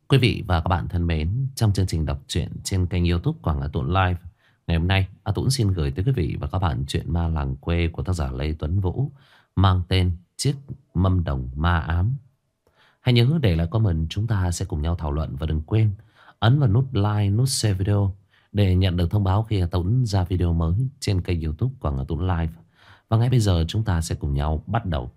Quý vị và các bạn thân mến, trong chương trình đọc truyện trên kênh YouTube Quảng Hà Tũng Live, ngày hôm nay A Tũng xin gửi tới quý vị và các bạn truyện ma làng quê của tác giả Lê Tuấn Vũ mang tên Chiếc Mâm Đồng Ma Ám. Hãy nhớ để lại comment, chúng ta sẽ cùng nhau thảo luận và đừng quên ấn vào nút like, nút share video để nhận được thông báo khi A Tũng ra video mới trên kênh YouTube Quảng Hà Tũng Live. Và ngay bây giờ chúng ta sẽ cùng nhau bắt đầu.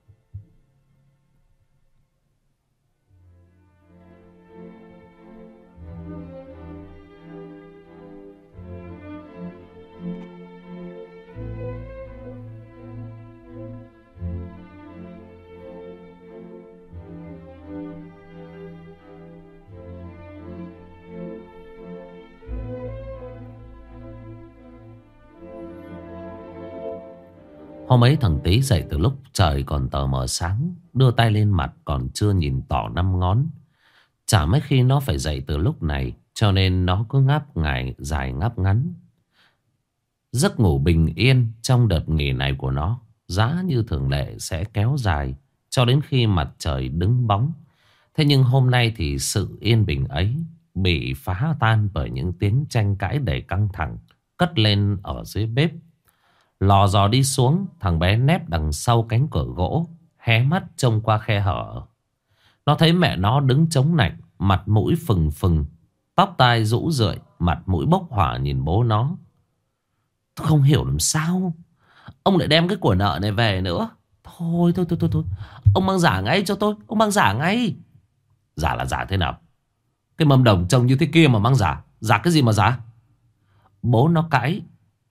Hôm ấy thằng Tý dậy từ lúc trời còn tờ mờ sáng, đưa tay lên mặt còn chưa nhìn tỏ 5 ngón. Chả mấy khi nó phải dậy từ lúc này, cho nên nó cứ ngáp ngày dài ngáp ngắn. Giấc ngủ bình yên trong đợt nghỉ này của nó giá như thường lệ sẽ kéo dài cho đến khi mặt trời đứng bóng. Thế nhưng hôm nay thì sự yên bình ấy bị phá tan bởi những tiếng tranh cãi đầy căng thẳng cất lên ở dưới bếp. Lò dò đi xuống, thằng bé nép đằng sau cánh cửa gỗ, hé mắt trông qua khe hở. Nó thấy mẹ nó đứng chống nạnh, mặt mũi phừng phừng, tóc tai rũ rượi, mặt mũi bốc hỏa nhìn bố nó. Tôi không hiểu làm sao ông lại đem cái của nợ này về nữa. Thôi. Ông mang giả ngay cho tôi, ông mang giả ngay. Giả là giả thế nào? Cái mâm đồng trông như thế kia mà mang giả. Giả cái gì mà giả? Bố nó cãi.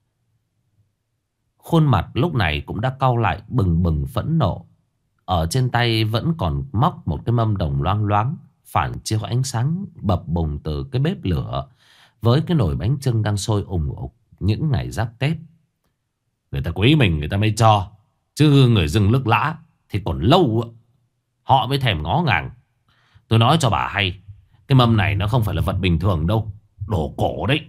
Khuôn mặt lúc này cũng đã cau lại bừng bừng phẫn nộ. Ở trên tay vẫn còn móc một cái mâm đồng loang loáng, phản chiếu ánh sáng bập bùng từ cái bếp lửa với cái nồi bánh chưng đang sôi ùng ục những ngày giáp Tết. Người ta quý mình người ta mới cho, chứ người dưng lức lã thì còn lâu họ mới thèm ngó ngàng. Tôi nói cho bà hay, cái mâm này nó không phải là vật bình thường đâu, đồ cổ đấy.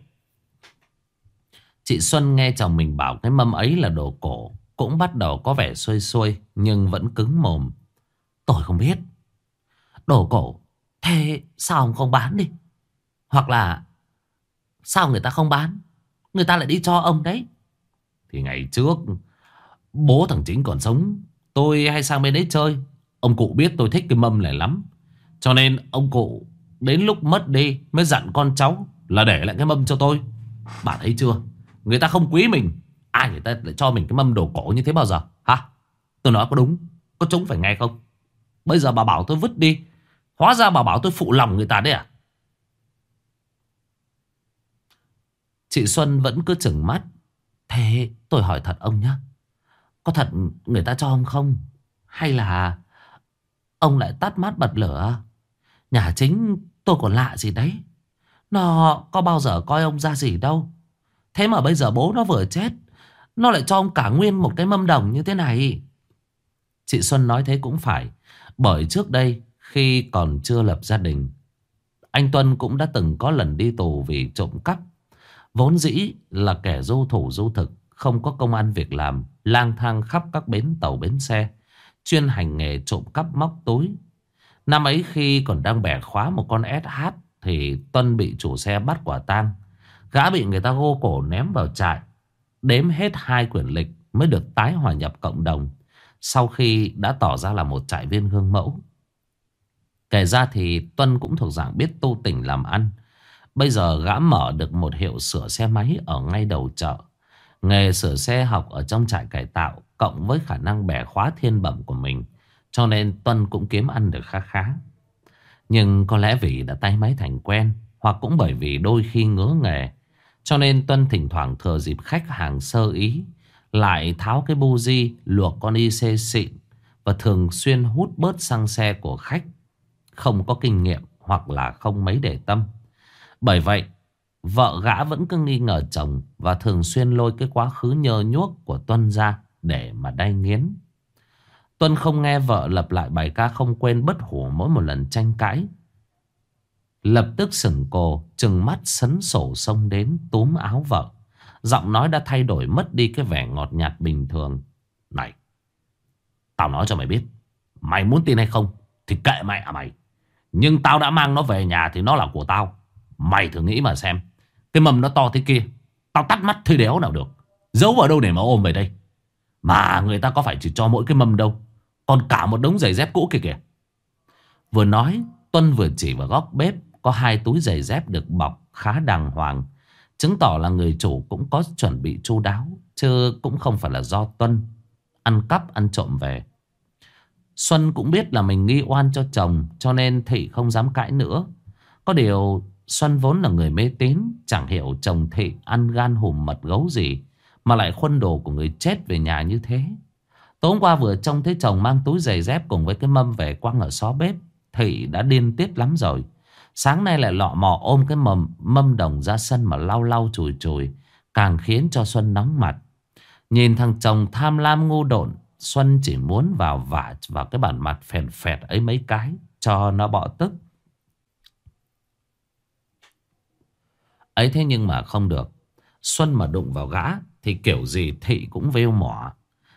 Chị Xuân nghe chồng mình bảo cái mâm ấy là đồ cổ, cũng bắt đầu có vẻ xuôi xuôi, nhưng vẫn cứng mồm. Tôi không biết. Đồ cổ, thế sao ông không bán đi? Hoặc là sao người ta không bán, người ta lại đi cho ông đấy? Thì ngày trước bố thằng Chính còn sống, tôi hay sang bên đấy chơi. Ông cụ biết tôi thích cái mâm này lắm, cho nên ông cụ đến lúc mất đi mới dặn con cháu là để lại cái mâm cho tôi. Bà thấy chưa, người ta không quý mình, ai người ta lại cho mình cái mâm đồ cổ như thế bao giờ hả? Tôi nói có đúng, có trúng phải nghe không? Bây giờ bà bảo tôi vứt đi, hóa ra bà bảo tôi phụ lòng người ta đấy à? Chị Xuân vẫn cứ trừng mắt. Thế tôi hỏi thật ông nhé, có thật người ta cho ông không? Hay là ông lại tắt mát bật lửa? Nhà Chính tôi còn lạ gì đấy, nó có bao giờ coi ông ra gì đâu. Thế mà bây giờ bố nó vừa chết, nó lại cho ông cả nguyên một cái mâm đồng như thế này. Chị Xuân nói thế cũng phải, bởi trước đây khi còn chưa lập gia đình, anh Tuân cũng đã từng có lần đi tù vì trộm cắp. Vốn dĩ là kẻ du thủ du thực, không có công ăn việc làm, lang thang khắp các bến tàu bến xe, chuyên hành nghề trộm cắp móc túi. Năm ấy khi còn đang bẻ khóa một con SH thì Tuân bị chủ xe bắt quả tang. Gã bị người ta gô cổ ném vào trại, đếm hết 2 quyển lịch mới được tái hòa nhập cộng đồng, sau khi đã tỏ ra là một trại viên gương mẫu. Kể ra thì Tuân cũng thuộc dạng biết tu tình làm ăn. Bây giờ gã mở được một hiệu sửa xe máy ở ngay đầu chợ. Nghề sửa xe học ở trong trại cải tạo, cộng với khả năng bẻ khóa thiên bẩm của mình, cho nên Tuân cũng kiếm ăn được khá khá. Nhưng có lẽ vì đã tay máy thành quen, hoặc cũng bởi vì đôi khi ngứa nghề, cho nên Tuân thỉnh thoảng thừa dịp khách hàng sơ ý lại tháo cái buji luộc con IC xịn, và thường xuyên hút bớt xăng xe của khách không có kinh nghiệm hoặc là không mấy để tâm. Bởi vậy vợ gã vẫn cứ nghi ngờ chồng, và thường xuyên lôi cái quá khứ nhơ nhuốc của Tuân ra để mà đay nghiến. Tuân không nghe vợ lặp lại bài ca không quên bất hủ mỗi một lần tranh cãi, lập tức sững cô, trừng mắt sấn sổ xông đến túm áo vợ. Giọng nói đã thay đổi, mất đi cái vẻ ngọt nhạt bình thường. Này, tao nói cho mày biết, mày muốn tin hay không thì kệ mẹ mày, Nhưng tao đã mang nó về nhà thì nó là của tao. Mày thử nghĩ mà xem. Cái mâm nó to thế kia, tao tắt mắt thì đéo nào được. Giấu vào đâu để mà ôm về đây. Mà người ta có phải chỉ cho mỗi cái mâm đâu, còn cả một đống giày dép cũ kìa kìa. Vừa nói, Tuân vừa chỉ vào góc bếp có 2 túi giày dép được bọc khá đàng hoàng, chứng tỏ là người chủ cũng có chuẩn bị chu đáo, chứ cũng không phải là do Tuân ăn cắp ăn trộm về. Xuân cũng biết là mình nghi oan cho chồng, cho nên Thị không dám cãi nữa. Có điều Xuân vốn là người mê tín, chẳng hiểu chồng Thị ăn gan hùm mật gấu gì mà lại khuân đồ của người chết về nhà như thế. Tối hôm qua vừa trông thấy chồng mang túi giày dép cùng với cái mâm về quăng ở xó bếp, Thị đã điên tiết lắm rồi. Sáng nay lại lọ mọ ôm cái mâm đồng ra sân mà lau lau chùi chùi, càng khiến cho Xuân nóng mặt. Nhìn thằng chồng tham lam ngu độn, Xuân chỉ muốn vào vả vào cái bản mặt phèn phẹt ấy mấy cái cho nó bọ tức. Ấy thế nhưng mà không được. Xuân mà đụng vào gã thì kiểu gì Thị cũng vêu mỏ.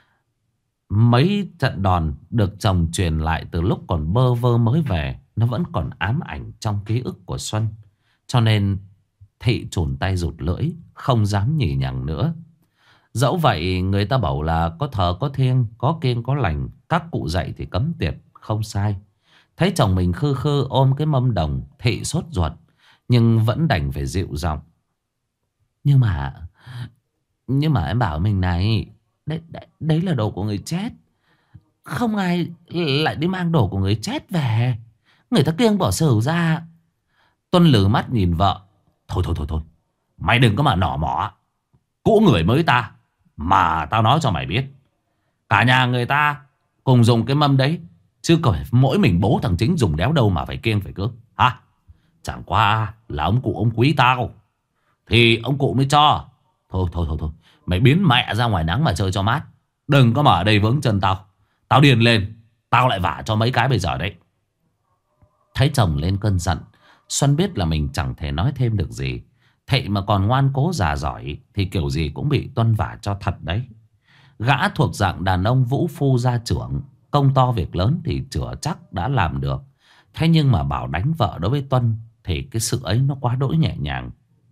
Mấy trận đòn được chồng truyền lại từ lúc còn bơ vơ mới về, nó vẫn còn ám ảnh trong ký ức của Xuân. Cho nên Thị chùn tay rụt lưỡi, không dám nhì nhằng nữa. Dẫu vậy người ta bảo là có thờ có thiêng, có kiêng có lành, các cụ dạy thì cấm tiệt, không sai. Thấy chồng mình khư khư ôm cái mâm đồng, Thị sốt ruột, nhưng vẫn đành phải dịu giọng. Nhưng mà em bảo mình này, đấy là đồ của người chết. Không ai lại đi mang đồ của người chết về. Người ta kiêng bỏ xửu ra. Tuân lử mắt nhìn vợ. Thôi, mày đừng có mà nỏ mỏ. Cũ người mới ta. Mà tao nói cho mày biết, cả nhà người ta cùng dùng cái mâm đấy, chứ còn mỗi mình bố thằng Chính dùng đéo đâu mà phải kiêng phải cước hả? Chẳng qua là ông cụ ông quý tao thì ông cụ mới cho. Thôi, mày biến mẹ ra ngoài nắng mà chơi cho mát. Đừng có mà ở đây vướng chân tao. Tao điên lên, tao lại vả cho mấy cái bây giờ đấy. Thấy chồng lên cơn giận, Xuân biết là mình chẳng thể nói thêm được gì. Thị mà còn ngoan cố già giỏi thì kiểu gì cũng bị Tuân vả cho thật đấy. Gã thuộc dạng đàn ông vũ phu gia trưởng, công to việc lớn thì chữa chắc đã làm được. Thế nhưng mà bảo đánh vợ đối với Tuân thì cái sự ấy nó quá đỗi nhẹ nhàng.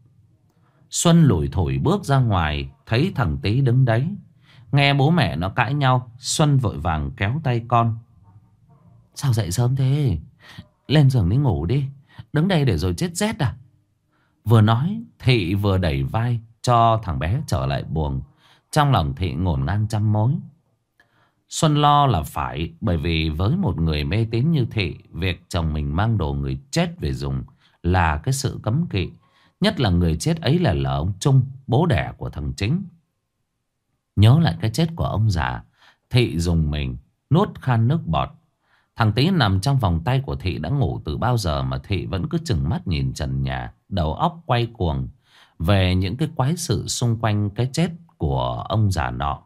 Xuân lủi thủi bước ra ngoài, thấy thằng Tý đứng đấy. Nghe bố mẹ nó cãi nhau, Xuân vội vàng kéo tay con. Sao dậy sớm thế? Lên giường đi ngủ đi. Đứng đây để rồi chết rét à? Vừa nói, Thị vừa đẩy vai cho thằng bé trở lại buồng. Trong lòng Thị ngổn ngang trăm mối. Xuân lo là phải, bởi vì với một người mê tín như Thị, việc chồng mình mang đồ người chết về dùng là cái sự cấm kỵ. Nhất là người chết ấy là ông Trung, bố đẻ của thằng Chính. Nhớ lại cái chết của ông già, Thị dùng mình nuốt khan nước bọt. Thằng Tý nằm trong vòng tay của Thị đã ngủ từ bao giờ mà Thị vẫn cứ trừng mắt nhìn trần nhà, đầu óc quay cuồng về những cái quái sự xung quanh cái chết của ông già nọ.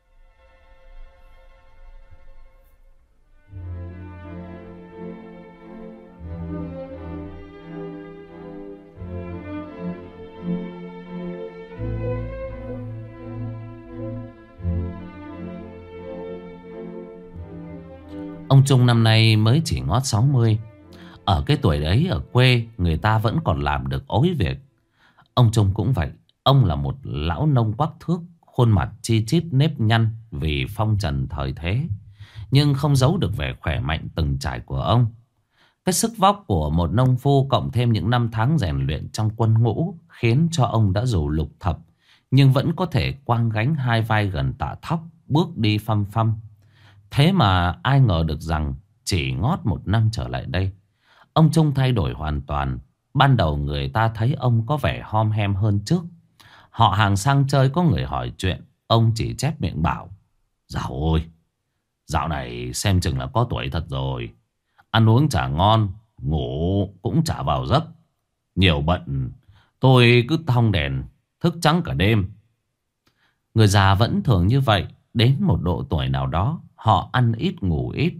Ông Trung năm nay mới chỉ ngót 60. Ở cái tuổi đấy ở quê người ta vẫn còn làm được ối việc. Ông Trung cũng vậy. Ông là một lão nông quắc thước, khuôn mặt chi chít nếp nhăn vì phong trần thời thế, nhưng không giấu được vẻ khỏe mạnh từng trải của ông. Cái sức vóc của một nông phu cộng thêm những năm tháng rèn luyện trong quân ngũ khiến cho ông đã dù lục thập nhưng vẫn có thể quang gánh 2 vai gần tạ thóc, bước đi phăm phăm. Thế mà ai ngờ được rằng chỉ ngót 1 năm trở lại đây, ông Trung thay đổi hoàn toàn. Ban đầu người ta thấy ông có vẻ hom hem hơn trước. Họ hàng sang chơi có người hỏi chuyện, ông chỉ chép miệng bảo: Dạo ôi, dạo này xem chừng là có tuổi thật rồi. Ăn uống chả ngon, ngủ cũng chả vào giấc. Nhiều bận, tôi cứ thong đèn, thức trắng cả đêm. Người già vẫn thường như vậy. Đến một độ tuổi nào đó, họ ăn ít ngủ ít.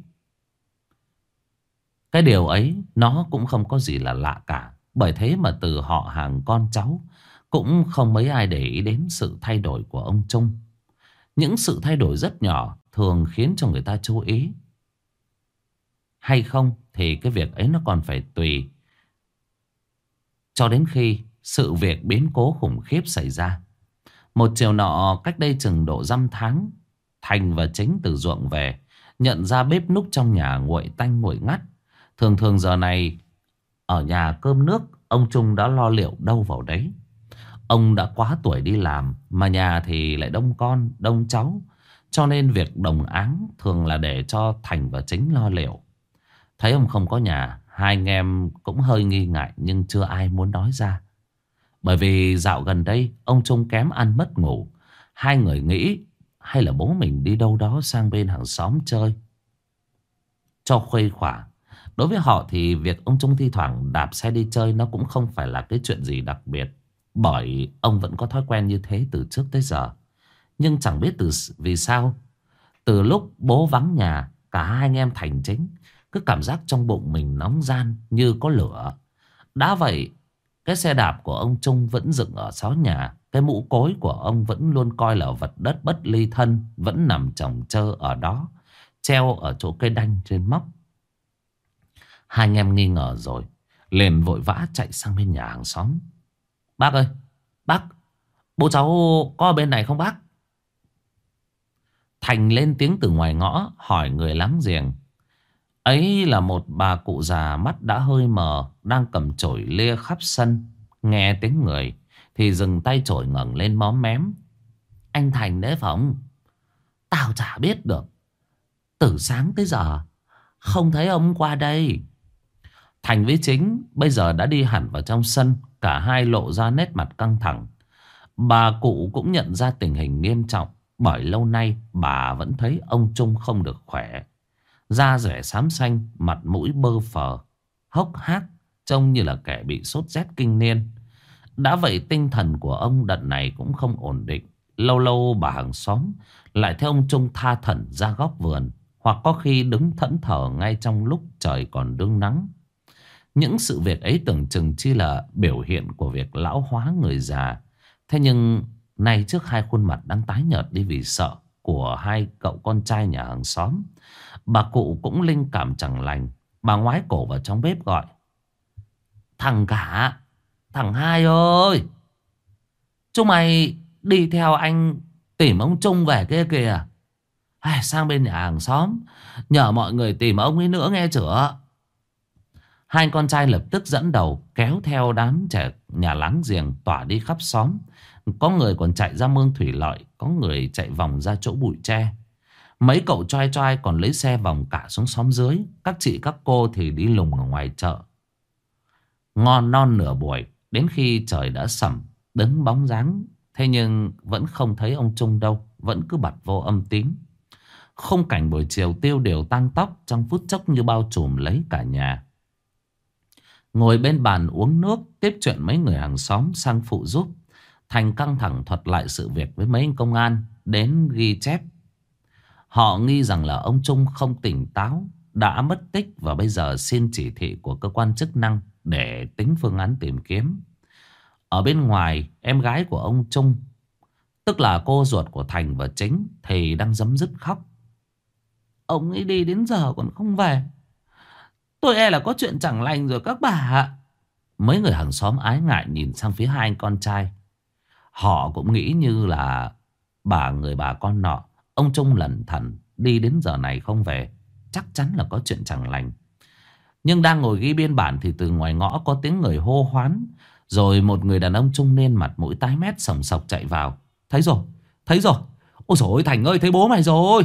Cái điều ấy nó cũng không có gì là lạ cả. Bởi thế mà từ họ hàng con cháu cũng không mấy ai để ý đến sự thay đổi của ông Trung. Những sự thay đổi rất nhỏ thường khiến cho người ta chú ý hay không thì cái việc ấy nó còn phải tùy cho đến khi sự việc biến cố khủng khiếp xảy ra. Một chiều nọ cách đây chừng độ dăm tháng, Thành và Chính từ ruộng về, nhận ra bếp núc trong nhà nguội tanh nguội ngắt. Thường thường giờ này ở nhà cơm nước, ông Trung đã lo liệu đâu vào đấy. Ông đã quá tuổi đi làm, mà nhà thì lại đông con, đông cháu, cho nên việc đồng áng thường là để cho Thành và Chính lo liệu. Thấy ông không có nhà, hai anh em cũng hơi nghi ngại nhưng chưa ai muốn nói ra. Bởi vì dạo gần đây ông Trung kém ăn mất ngủ. Hai người nghĩ hay là bố mình đi đâu đó sang bên hàng xóm chơi cho khuây khỏa. Đối với họ thì việc ông Trung thi thoảng đạp xe đi chơi nó cũng không phải là cái chuyện gì đặc biệt, bởi ông vẫn có thói quen như thế từ trước tới giờ. Nhưng chẳng biết vì sao, từ lúc bố vắng nhà, cả hai anh em Thành Chính cứ cảm giác trong bụng mình nóng ran như có lửa. Đã vậy, cái xe đạp của ông Trung vẫn dựng ở xó nhà. Cái mũ cối của ông vẫn luôn coi là vật đất bất ly thân, vẫn nằm chồng chơ ở đó, treo ở chỗ cây đanh trên móc. Hai anh em nghi ngờ rồi, liền vội vã chạy sang bên nhà hàng xóm. Bác ơi, bác, bố cháu có ở bên này không bác? Thành lên tiếng từ ngoài ngõ hỏi người láng giềng. Ấy là một bà cụ già mắt đã hơi mờ, đang cầm chổi lia khắp sân. Nghe tiếng người thì dừng tay chổi ngẩng lên móm mém. Anh Thành đấy phỏng. Tao chả biết được, từ sáng tới giờ không thấy ông qua đây. Thành với Chính bây giờ đã đi hẳn vào trong sân. Cả hai lộ ra nét mặt căng thẳng. Bà cụ cũng nhận ra tình hình nghiêm trọng, bởi lâu nay bà vẫn thấy ông Trung không được khỏe. Da rẻ xám xanh, mặt mũi bơ phờ, hốc hác, trông như là kẻ bị sốt rét kinh niên. Đã vậy tinh thần của ông đợt này cũng không ổn định. Lâu lâu bà hàng xóm lại theo ông Trung tha thẩn ra góc vườn, hoặc có khi đứng thẫn thờ ngay trong lúc trời còn đương nắng. Những sự việc ấy tưởng chừng chỉ là biểu hiện của việc lão hóa người già. Thế nhưng nay trước hai khuôn mặt đang tái nhợt đi vì sợ của hai cậu con trai nhà hàng xóm, bà cụ cũng linh cảm chẳng lành. Bà ngoái cổ vào trong bếp gọi. Thằng cả, thằng Hai ơi, chúng mày đi theo anh tìm ông Trung về kia kìa. Sang bên nhà hàng xóm nhờ mọi người tìm ông ấy nữa nghe chửa. Hai con trai lập tức dẫn đầu kéo theo đám trẻ nhà láng giềng tỏa đi khắp xóm. Có người còn chạy ra mương thủy lợi, có người chạy vòng ra chỗ bụi tre. Mấy cậu trai trai còn lấy xe vòng cả xuống xóm dưới. Các chị các cô thì đi lùng ở ngoài chợ. Ngon non nửa buổi, đến khi trời đã sẩm đứng bóng dáng, thế nhưng vẫn không thấy ông Trung đâu, vẫn cứ bặt vô âm tín. Khung cảnh buổi chiều tiêu điều tăng tóc trong phút chốc như bao trùm lấy cả nhà. Ngồi bên bàn uống nước, tiếp chuyện mấy người hàng xóm sang phụ giúp. Thành căng thẳng thuật lại sự việc với mấy anh công an đến ghi chép. Họ nghi rằng là ông Trung không tỉnh táo, đã mất tích và bây giờ xin chỉ thị của cơ quan chức năng để tính phương án tìm kiếm. Ở bên ngoài, em gái của ông Trung, tức là cô ruột của Thành và Chính, thì đang rấm rứt khóc. Ông ấy đi đến giờ còn không về, tôi e là có chuyện chẳng lành rồi các bà ạ. Mấy người hàng xóm ái ngại nhìn sang phía hai anh con trai. Họ cũng nghĩ như là người bà con nọ. Ông Trung lẩn thẩn đi đến giờ này không về, chắc chắn là có chuyện chẳng lành. Nhưng đang ngồi ghi biên bản thì từ ngoài ngõ có tiếng người hô hoán. Rồi một người đàn ông trung niên mặt mũi tái mét sòng sọc chạy vào. Thấy rồi, thấy rồi. Ôi dồi ôi Thành ơi, thấy bố mày rồi.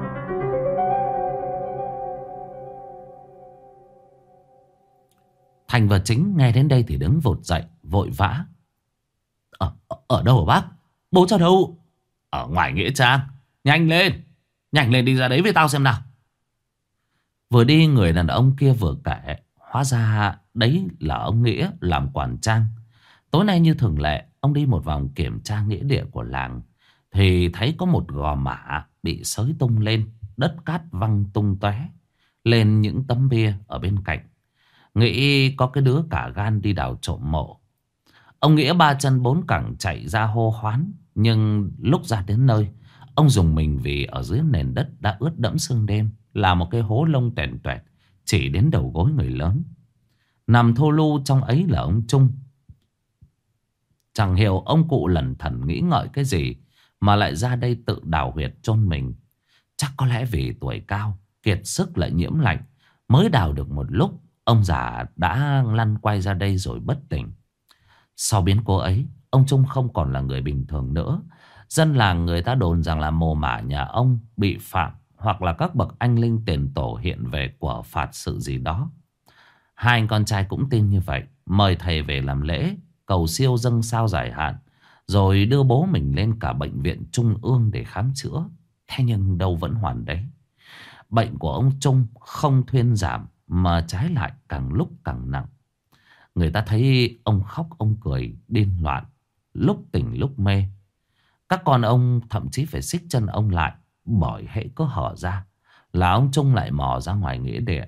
Thành và Chính nghe đến đây thì đứng vụt dậy vội vã. Ở đâu hả bác? Bố cháu đâu? Ở ngoài nghĩa trang. Nhanh lên đi ra đấy với tao xem nào. Vừa đi người đàn ông kia vừa kể. Hóa ra đấy là ông Nghĩa làm quản trang. Tối nay như thường lệ, ông đi một vòng kiểm tra nghĩa địa của làng thì thấy có một gò mả bị xới tung lên, đất cát văng tung tóe lên những tấm bia ở bên cạnh. Nghĩ có cái đứa cả gan đi đào trộm mộ. Ông Nghĩa ba chân bốn cẳng chạy ra hô hoán. Nhưng lúc ra đến nơi, ông dùng mình vì ở dưới nền đất đã ướt đẫm sương đêm là một cái hố lông toẹn toẹt, chỉ đến đầu gối người lớn. Nằm thô lu trong ấy là ông Trung. Chẳng hiểu ông cụ lẩn thẩn nghĩ ngợi cái gì mà lại ra đây tự đào huyệt chôn mình. Chắc có lẽ vì tuổi cao, kiệt sức lại nhiễm lạnh, mới đào được một lúc, ông già đã lăn quay ra đây rồi bất tỉnh. Sau biến cố ấy, ông Trung không còn là người bình thường nữa. Dân làng người ta đồn rằng là mồ mả nhà ông bị phạm, hoặc là các bậc anh linh tiền tổ hiện về của phạt sự gì đó. Hai anh con trai cũng tin như vậy, mời thầy về làm lễ, cầu siêu dâng sao giải hạn, rồi đưa bố mình lên cả bệnh viện trung ương để khám chữa. Thế nhưng đâu vẫn hoàn đấy. Bệnh của ông Trung không thuyên giảm, mà trái lại càng lúc càng nặng. Người ta thấy ông khóc ông cười điên loạn, lúc tỉnh lúc mê. Các con ông thậm chí phải xích chân ông lại, bởi hễ có hở ra là ông Trung lại mò ra ngoài nghĩa địa.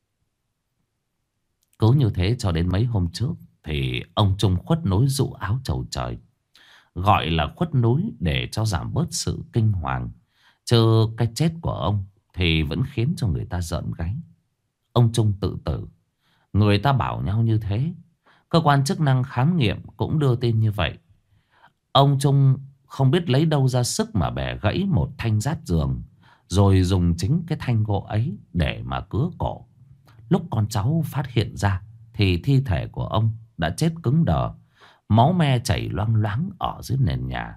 Cứ như thế cho đến mấy hôm trước thì ông Trung khuất núi dụ áo chầu trời. Gọi là khuất núi để cho giảm bớt sự kinh hoàng, chứ cái chết của ông thì vẫn khiến cho người ta rợn gáy. Ông Trung tự tử, người ta bảo nhau như thế. Cơ quan chức năng khám nghiệm cũng đưa tin như vậy. Ông Trung không biết lấy đâu ra sức mà bẻ gãy một thanh rát giường, rồi dùng chính cái thanh gỗ ấy để mà cứa cổ. Lúc con cháu phát hiện ra thì thi thể của ông đã chết cứng đờ, máu me chảy loang loáng ở dưới nền nhà.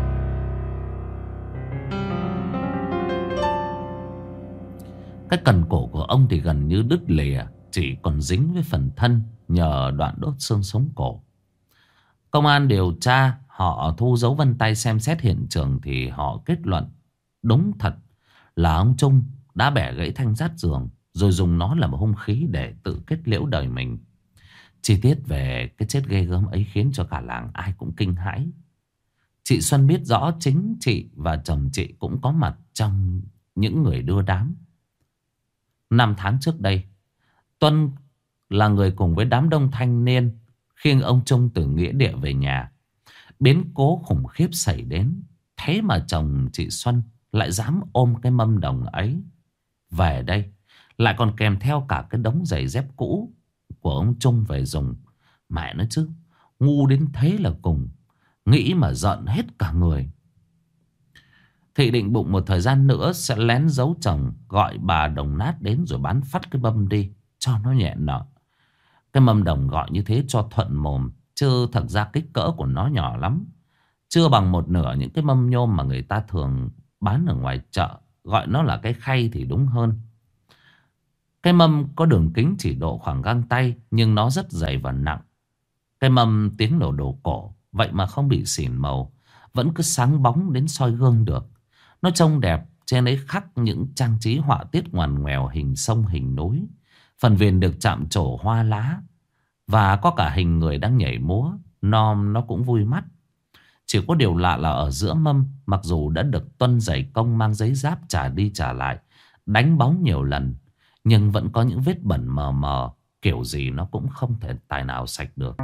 Cái cần cổ của ông thì gần như đứt lìa, chỉ còn dính với phần thân nhờ đoạn đốt xương sống cổ. Công an điều tra, họ thu dấu vân tay xem xét hiện trường thì họ kết luận đúng thật là ông Trung đã bẻ gãy thanh rát giường, rồi dùng nó làm hung khí để tự kết liễu đời mình. Chi tiết về cái chết ghê gớm ấy khiến cho cả làng ai cũng kinh hãi. Chị Xuân biết rõ chính chị và chồng chị cũng có mặt trong những người đưa đám. 5 tháng trước đây, Tuân là người cùng với đám đông thanh niên khiêng ông Trung từ nghĩa địa về nhà. Biến cố khủng khiếp xảy đến, thế mà chồng chị Xuân lại dám ôm cái mâm đồng ấy về đây, lại còn kèm theo cả cái đống giày dép cũ của ông Trung về dùng. Mẹ nói chứ, ngu đến thế là cùng, nghĩ mà giận hết cả người. Thị định bụng một thời gian nữa sẽ lén giấu chồng, gọi bà đồng nát đến rồi bán phát cái mâm đi cho nó nhẹ nợ. Cái mâm đồng gọi như thế cho thuận mồm, chứ thật ra kích cỡ của nó nhỏ lắm, chưa bằng một nửa những cái mâm nhôm mà người ta thường bán ở ngoài chợ. Gọi nó là cái khay thì đúng hơn. Cái mâm có đường kính chỉ độ khoảng găng tay, nhưng nó rất dày và nặng. Cái mâm tiếng đồ cổ, vậy mà không bị xỉn màu, vẫn cứ sáng bóng đến soi gương được. Nó trông đẹp, trên ấy khắc những trang trí họa tiết ngoằn ngoèo hình sông hình núi. Phần viền được chạm trổ hoa lá, và có cả hình người đang nhảy múa. Nó cũng vui mắt. Chỉ có điều lạ là ở giữa mâm, mặc dù đã được Tuân dày công mang giấy giáp trả đi trả lại, đánh bóng nhiều lần, nhưng vẫn có những vết bẩn mờ mờ, kiểu gì nó cũng không thể tài nào sạch được.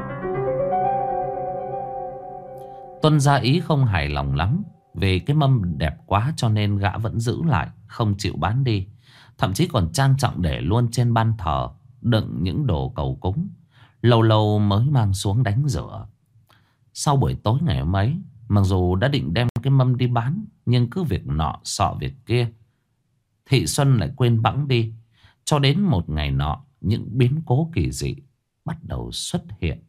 Tuân ra ý không hài lòng lắm, vì cái mâm đẹp quá cho nên gã vẫn giữ lại, không chịu bán đi. Thậm chí còn trang trọng để luôn trên ban thờ, đựng những đồ cầu cúng, lâu lâu mới mang xuống đánh rửa. Sau buổi tối ngày hôm ấy, mặc dù đã định đem cái mâm đi bán, nhưng cứ việc nọ xọ việc kia, Thị Xuân lại quên bẵng đi. Cho đến một ngày nọ, những biến cố kỳ dị bắt đầu xuất hiện.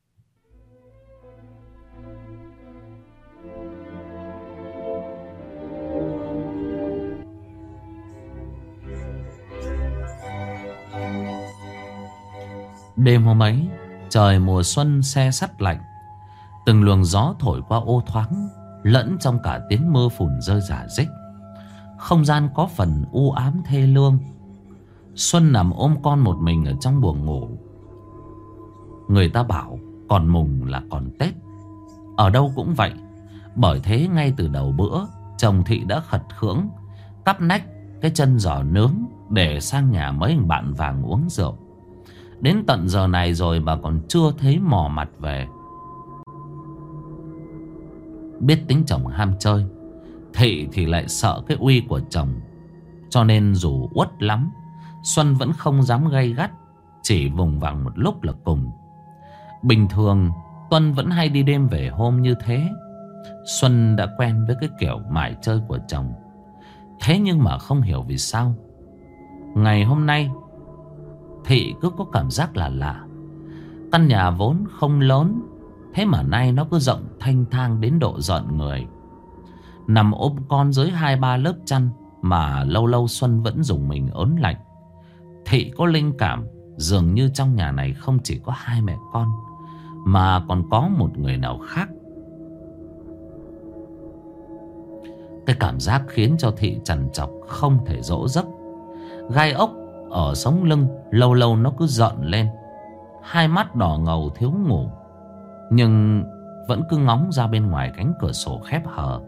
Đêm hôm ấy, trời mùa xuân se sắt lạnh. Từng luồng gió thổi qua ô thoáng, lẫn trong cả tiếng mưa phùn rơi rả rích. Không gian có phần u ám thê lương. Xuân nằm ôm con một mình ở trong buồng ngủ. Người ta bảo còn mùng là còn Tết, ở đâu cũng vậy. Bởi thế ngay từ đầu bữa, chồng Thị đã khật khưỡng cắp nách cái chân giò nướng để sang nhà mấy anh bạn vàng uống rượu. Đến tận giờ này rồi mà còn chưa thấy mò mặt về. Biết tính chồng ham chơi, Thị thì lại sợ cái uy của chồng, cho nên dù uất lắm, Xuân vẫn không dám gay gắt, chỉ vùng vằng một lúc là cùng. Bình thường Tuân vẫn hay đi đêm về hôm như thế. Xuân đã quen với cái kiểu mải chơi của chồng. Thế nhưng mà không hiểu vì sao ngày hôm nay Thị cứ có cảm giác là lạ. Căn nhà vốn không lớn, thế mà nay nó cứ rộng thanh thang đến độ giận người. Nằm ôm con dưới 2-3 lớp chăn mà lâu lâu Xuân vẫn dùng mình ớn lạnh. Thị có linh cảm dường như trong nhà này không chỉ có hai mẹ con, mà còn có một người nào khác. Cái cảm giác khiến cho Thị trằn trọc không thể dỗ giấc. Gai ốc ở sống lưng lâu lâu nó cứ giận lên. Hai mắt đỏ ngầu thiếu ngủ, nhưng vẫn cứ ngóng ra bên ngoài cánh cửa sổ khép hờ.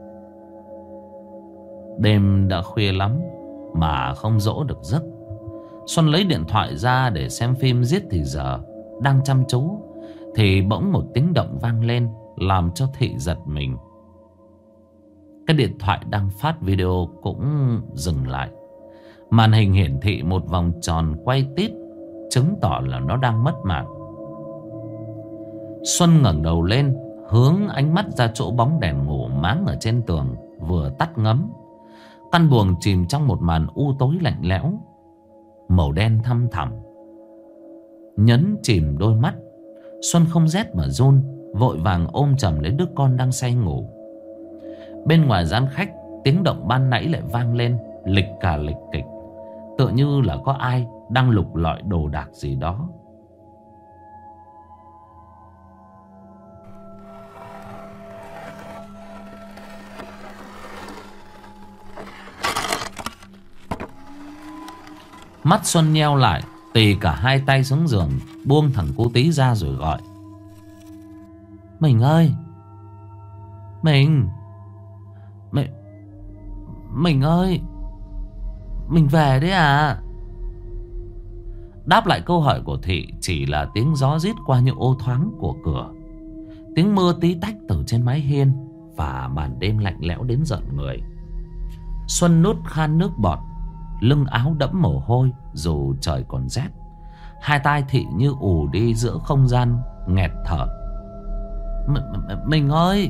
Đêm đã khuya lắm mà không dỗ được giấc. Xuân lấy điện thoại ra để xem phim giết thì giờ. Đang chăm chú thì bỗng một tiếng động vang lên, làm cho Thị giật mình. Cái điện thoại đang phát video cũng dừng lại. Màn hình hiển thị một vòng tròn quay tít, chứng tỏ là nó đang mất mạng. Xuân ngẩng đầu lên, hướng ánh mắt ra chỗ bóng đèn ngủ máng ở trên tường vừa tắt ngấm. Căn buồng chìm trong một màn u tối lạnh lẽo, màu đen thăm thẳm. Nhấn chìm đôi mắt, Xuân không rét mà run, vội vàng ôm chầm lấy đứa con đang say ngủ. Bên ngoài gian khách, tiếng động ban nãy lại vang lên lịch cả lịch kịch, tựa như là có ai đang lục lọi đồ đạc gì đó. Mắt Xuân nheo lại, tì cả hai tay xuống giường, buông thằng cô Tí ra rồi gọi: Mình ơi! Mình ơi! Mình về đấy à? Đáp lại câu hỏi của Thị chỉ là tiếng gió rít qua những ô thoáng của cửa, tiếng mưa tí tách từ trên mái hiên, và màn đêm lạnh lẽo đến giận người. Xuân nuốt khan nước bọt, lưng áo đẫm mồ hôi dù trời còn rét. Hai tai Thị như ù đi giữa không gian, nghẹt thở. Mình ơi!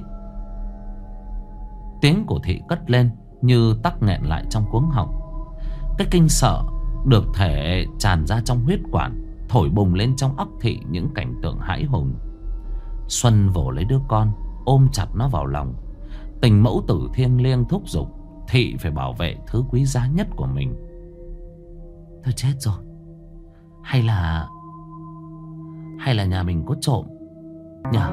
Tiếng của Thị cất lên như tắc nghẹn lại trong cuống họng. Cái kinh sợ được thể tràn ra trong huyết quản, thổi bùng lên trong óc Thị những cảnh tượng hãi hùng. Xuân vồ lấy đứa con, ôm chặt nó vào lòng. Tình mẫu tử thiêng liêng thúc giục Thị phải bảo vệ thứ quý giá nhất của mình. Thôi chết rồi, hay là nhà mình có trộm nhỉ?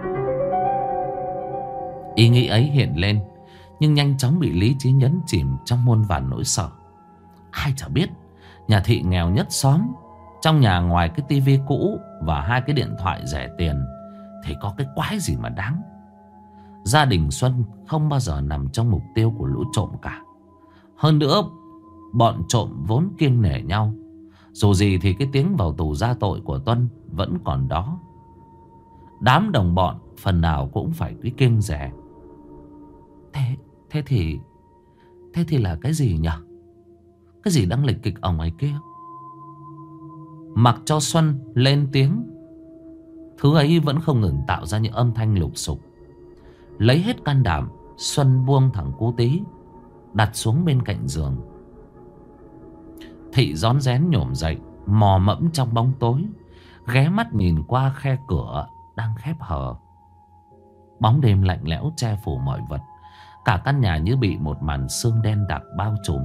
Ý nghĩ ấy hiện lên, nhưng nhanh chóng bị lý trí nhấn chìm trong muôn vàn nỗi sợ. Ai chả biết nhà Thị nghèo nhất xóm, trong nhà ngoài cái tivi cũ và hai cái điện thoại rẻ tiền thì có cái quái gì mà đáng. Gia đình Xuân không bao giờ nằm trong mục tiêu của lũ trộm cả. Hơn nữa, bọn trộm vốn kiêng nể nhau. Dù gì thì cái tiếng vào tù ra tội của Tuân vẫn còn đó. Đám đồng bọn phần nào cũng phải cái kiêng rẻ. Thế thì là cái gì nhỉ? Cái gì đang lịch kịch ở ngoài kia? Mặc cho Xuân lên tiếng, thứ ấy vẫn không ngừng tạo ra những âm thanh lục sục. Lấy hết can đảm, Xuân buông thằng Cú Tí, đặt xuống bên cạnh giường. Thị rón rén nhổm dậy, mò mẫm trong bóng tối, ghé mắt nhìn qua khe cửa đang khép hờ. Bóng đêm lạnh lẽo che phủ mọi vật. Cả căn nhà như bị một màn sương đen đặc bao trùm.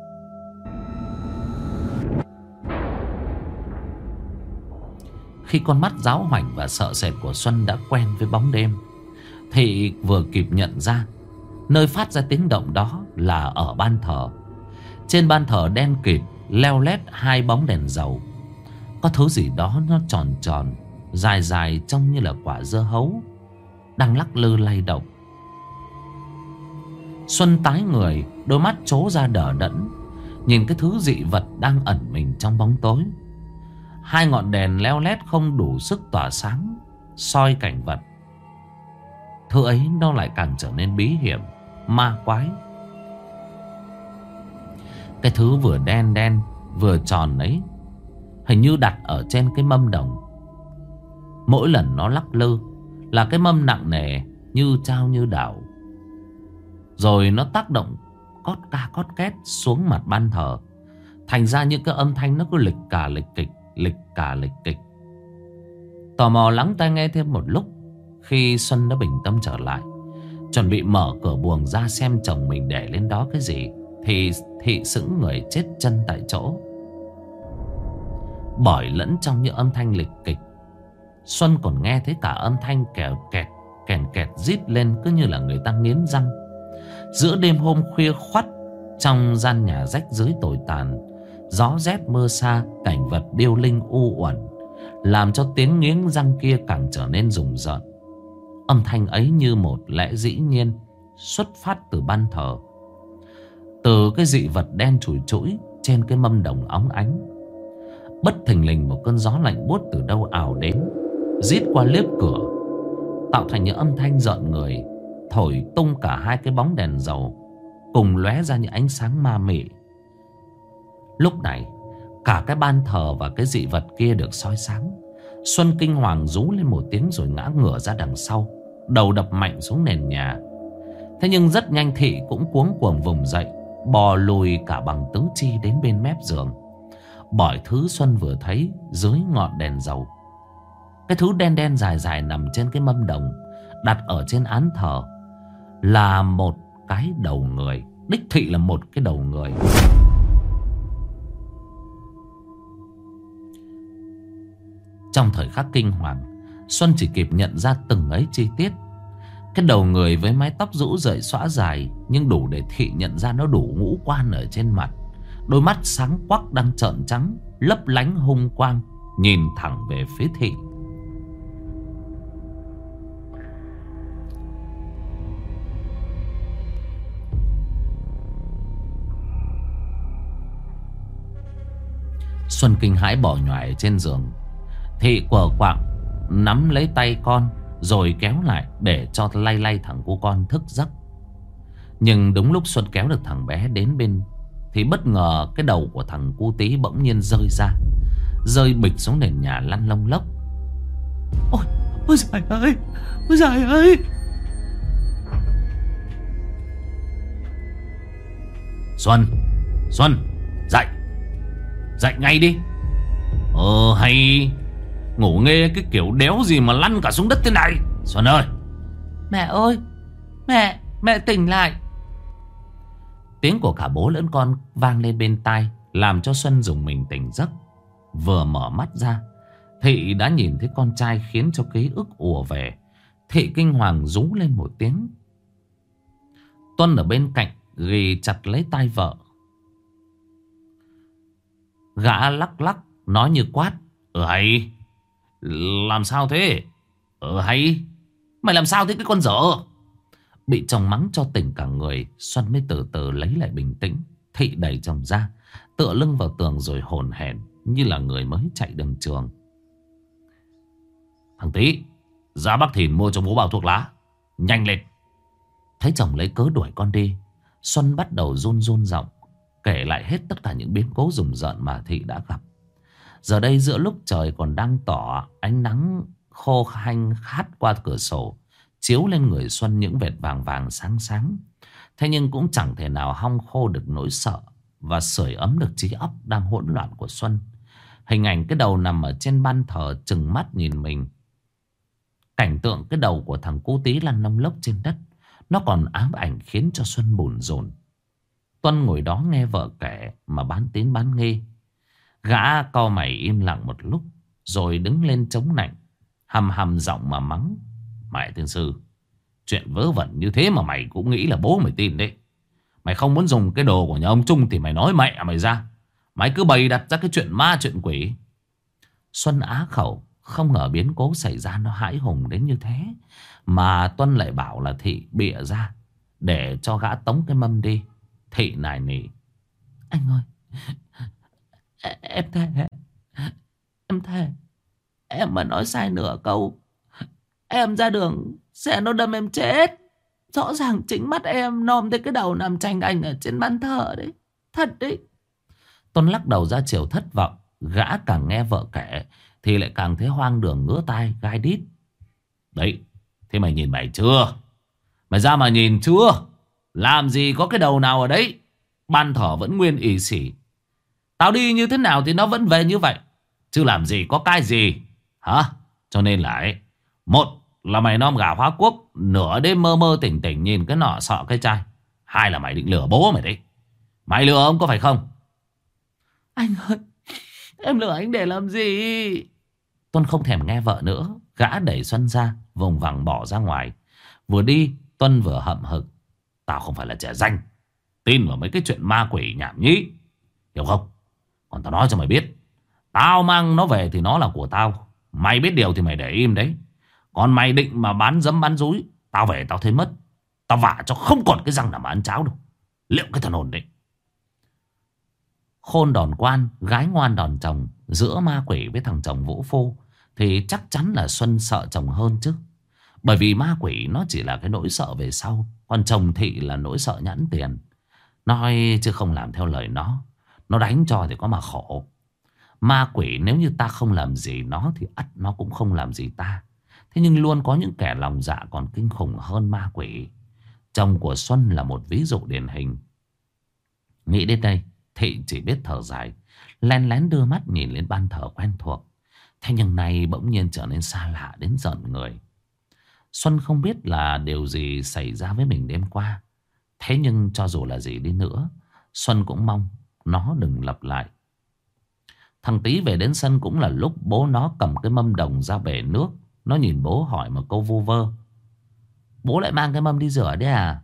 Khi con mắt giáo hoảnh và sợ sệt của Xuân đã quen với bóng đêm, Thị vừa kịp nhận ra nơi phát ra tiếng động đó là ở ban thờ. Trên ban thờ đen kịt leo lét hai bóng đèn dầu. Có thứ gì đó nó tròn tròn, dài dài trông như là quả dưa hấu, đang lắc lư lay động. Xuân tái người, đôi mắt trố ra đờ đẫn, nhìn cái thứ dị vật đang ẩn mình trong bóng tối. Hai ngọn đèn leo lét không đủ sức tỏa sáng soi cảnh vật. Thứ ấy nó lại càng trở nên bí hiểm, ma quái. Cái thứ vừa đen đen vừa tròn ấy hình như đặt ở trên cái mâm đồng. Mỗi lần nó lắc lư là cái mâm nặng nề như trao như đảo. Rồi nó tác động cót ca cót két xuống mặt ban thờ. Thành ra những cái âm thanh nó cứ lịch cả lịch kịch, lịch cả lịch kịch. Tò mò lắng tai nghe thêm một lúc. Khi Xuân đã bình tâm trở lại, chuẩn bị mở cửa buồng ra xem chồng mình để lên đó cái gì, thì Thị sững người chết chân tại chỗ. Bởi lẫn trong những âm thanh lịch kịch, Xuân còn nghe thấy cả âm thanh kèo kẹt, kèn kẹt rít lên cứ như là người ta nghiến răng. Giữa đêm hôm khuya khoắt, trong gian nhà rách rưới tồi tàn, gió rét mưa xa, cảnh vật điêu linh u uẩn, làm cho tiếng nghiến răng kia càng trở nên rùng rợn. Âm thanh ấy như một lẽ dĩ nhiên xuất phát từ ban thờ, từ cái dị vật đen chùi chũi trên cái mâm đồng óng ánh. Bất thình lình một cơn gió lạnh buốt từ đâu ào đến, rít qua liếp cửa, tạo thành những âm thanh rợn người, thổi tung cả hai cái bóng đèn dầu cùng lóe ra những ánh sáng ma mị. Lúc này cả cái ban thờ và cái dị vật kia được soi sáng. Xuân kinh hoàng rú lên một tiếng rồi ngã ngửa ra đằng sau, đầu đập mạnh xuống nền nhà. Thế nhưng rất nhanh Thị cũng cuống cuồng vùng dậy, bò lùi cả bằng tứ chi đến bên mép giường. Bởi thứ Xuân vừa thấy dưới ngọn đèn dầu, cái thứ đen đen dài dài nằm trên cái mâm đồng đặt ở trên án thờ, là một cái đầu người. Đích thị là một cái đầu người. Trong thời khắc kinh hoàng, Xuân chỉ kịp nhận ra từng ấy chi tiết. Cái đầu người với mái tóc rũ rượi xõa dài, nhưng đủ để Thị nhận ra nó đủ ngũ quan ở trên mặt. Đôi mắt sáng quắc đang trợn trắng, lấp lánh hung quang, nhìn thẳng về phía Thị. Xuân kinh hãi bỏ nhoài trên giường. Thị quờ quạng nắm lấy tay con rồi kéo lại để cho lay lay thằng cu con thức giấc. Nhưng đúng lúc Xuân kéo được thằng bé đến bên thì bất ngờ cái đầu của thằng cu tí bỗng nhiên rơi ra, rơi bịch xuống nền nhà lăn lông lốc. Ôi, ôi giời ơi, ôi giời ơi. Xuân, Xuân, dậy, dậy ngay đi. Hay ngủ nghe cái kiểu đéo gì mà lăn cả xuống đất thế này. Xuân ơi. Mẹ ơi, mẹ tỉnh lại. Tiếng của cả bố lẫn con vang lên bên tai, làm cho Xuân rùng mình tỉnh giấc. Vừa mở mắt ra, Thị đã nhìn thấy con trai, khiến cho ký ức ùa về. Thị kinh hoàng rú lên một tiếng. Tuân ở bên cạnh ghì chặt lấy tay vợ. Gã lắc lắc nói như quát. Hay, làm sao thế? Hay, mày làm sao thế cái con dở? Bị chồng mắng cho tỉnh cả người, Xuân mới từ từ lấy lại bình tĩnh. Thị đẩy chồng ra, tựa lưng vào tường rồi hổn hển như là người mới chạy đường trường. Thằng Tí, ra Bắc Thìn mua cho bố bao thuốc lá, nhanh lên. Thấy chồng lấy cớ đuổi con đi, Xuân bắt đầu run run giọng kể lại hết tất cả những biến cố rùng rợn mà Thị đã gặp. Giờ đây giữa lúc trời còn đang tỏ, ánh nắng khô hanh hắt qua cửa sổ, chiếu lên người Xuân những vệt vàng vàng sáng sáng. Thế nhưng cũng chẳng thể nào hong khô được nỗi sợ và sưởi ấm được trí óc đang hỗn loạn của Xuân. Hình ảnh cái đầu nằm ở trên ban thờ trừng mắt nhìn mình. Cảnh tượng cái đầu của thằng cu tí lăn lông lốc trên đất, nó còn ám ảnh khiến cho Xuân bồn rồn. Tuân ngồi đó nghe vợ kể mà bán tín bán nghi. Gã cau mày im lặng một lúc rồi đứng lên chống nạnh, hầm hầm giọng mà mắng. Mẹ tiên sư, chuyện vớ vẩn như thế mà mày cũng nghĩ là bố mày tin đấy. Mày không muốn dùng cái đồ của nhà ông Trung thì mày nói mẹ mày ra. Mày cứ bày đặt ra cái chuyện ma chuyện quỷ. Xuân á khẩu, không ngờ biến cố xảy ra nó hãi hùng đến như thế. Mà Tuân lại bảo là Thị bịa ra để cho gã tống cái mâm đi. Thị nài nỉ. Anh ơi, em thề, em mà nói sai nửa câu, em ra đường xe nó đâm em chết. Rõ ràng chính mắt em nom thấy cái đầu nằm chành ảnh ở trên ban thờ đấy. Thật đấy. Tuân lắc đầu ra chiều thất vọng. Gã càng nghe vợ kể thì lại càng thấy hoang đường ngứa tai gai đít. Đấy, thế mày nhìn mày chưa? Mày ra mà nhìn chưa? Làm gì có cái đầu nào ở đấy. Ban thờ vẫn nguyên ỷ xỉ. Tao đi như thế nào thì nó vẫn về như vậy. Chứ làm gì có cái gì. Hả? Cho nên là ấy, một là mày nom gà hóa quốc, nửa đêm mơ mơ tỉnh tỉnh nhìn cái nọ sọ cái chai. Hai là mày định lừa bố mày đấy. Mày lừa ông có phải không? Anh ơi, em lừa anh để làm gì? Tuân không thèm nghe vợ nữa. Gã đẩy Xuân ra, vùng vằng bỏ ra ngoài. Vừa đi Tuân vừa hậm hực. Tao không phải là trẻ ranh tin vào mấy cái chuyện ma quỷ nhảm nhí, hiểu không? Còn tao nói cho mày biết, tao mang nó về thì nó là của tao. Mày biết điều thì mày để im đấy. Còn mày định mà bán dấm bán dúi, tao về tao thấy mất. Tao vả cho không còn cái răng nào mà ăn cháo đâu. Liệu cái thần hồn đấy. Khôn đòn quan, gái ngoan đòn chồng. Giữa ma quỷ với thằng chồng vũ phu thì chắc chắn là Xuân sợ chồng hơn chứ. Bởi vì ma quỷ nó chỉ là cái nỗi sợ về sau, còn chồng thị là nỗi sợ nhãn tiền. Nói chứ không làm theo lời nó đánh cho thì có mà khổ. Ma quỷ nếu như ta không làm gì nó thì ắt nó cũng không làm gì ta. Thế nhưng luôn có những kẻ lòng dạ còn kinh khủng hơn ma quỷ. Chồng của Xuân là một ví dụ điển hình. Nghĩ đến đây Thị chỉ biết thở dài, len lén đưa mắt nhìn lên ban thờ quen thuộc. Thế nhưng nay bỗng nhiên trở nên xa lạ đến giận người. Xuân không biết là điều gì xảy ra với mình đêm qua. Thế nhưng cho dù là gì đi nữa, Xuân cũng mong nó đừng lặp lại. Thằng Tý về đến sân cũng là lúc bố nó cầm cái mâm đồng ra bể nước. Nó nhìn bố hỏi một câu vu vơ. Bố lại mang cái mâm đi rửa đấy à?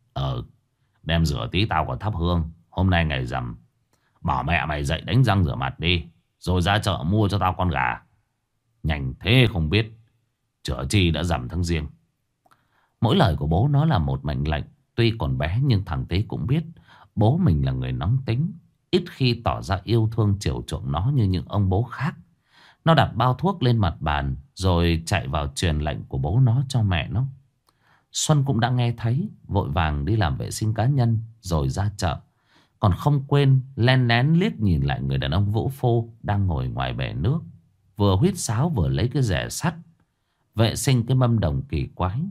Đem rửa tí tao còn thắp hương. Hôm nay ngày rằm. Bảo mẹ mày dậy đánh răng rửa mặt đi, rồi ra chợ mua cho tao con gà. Nhanh thế không biết, chữa chi đã rằm tháng Giêng. Mỗi lời của bố nó là một mệnh lệnh. Tuy còn bé nhưng thằng Tý cũng biết bố mình là người nóng tính, ít khi tỏ ra yêu thương chiều chuộng nó như những ông bố khác. Nó đặt bao thuốc lên mặt bàn rồi chạy vào truyền lệnh của bố nó cho mẹ nó. Xuân cũng đã nghe thấy, vội vàng đi làm vệ sinh cá nhân rồi ra chợ. Còn không quên len lén liếc nhìn lại người đàn ông vũ phu đang ngồi ngoài bể nước, vừa huýt sáo vừa lấy cái rẻ sắt vệ sinh cái mâm đồng kỳ quái.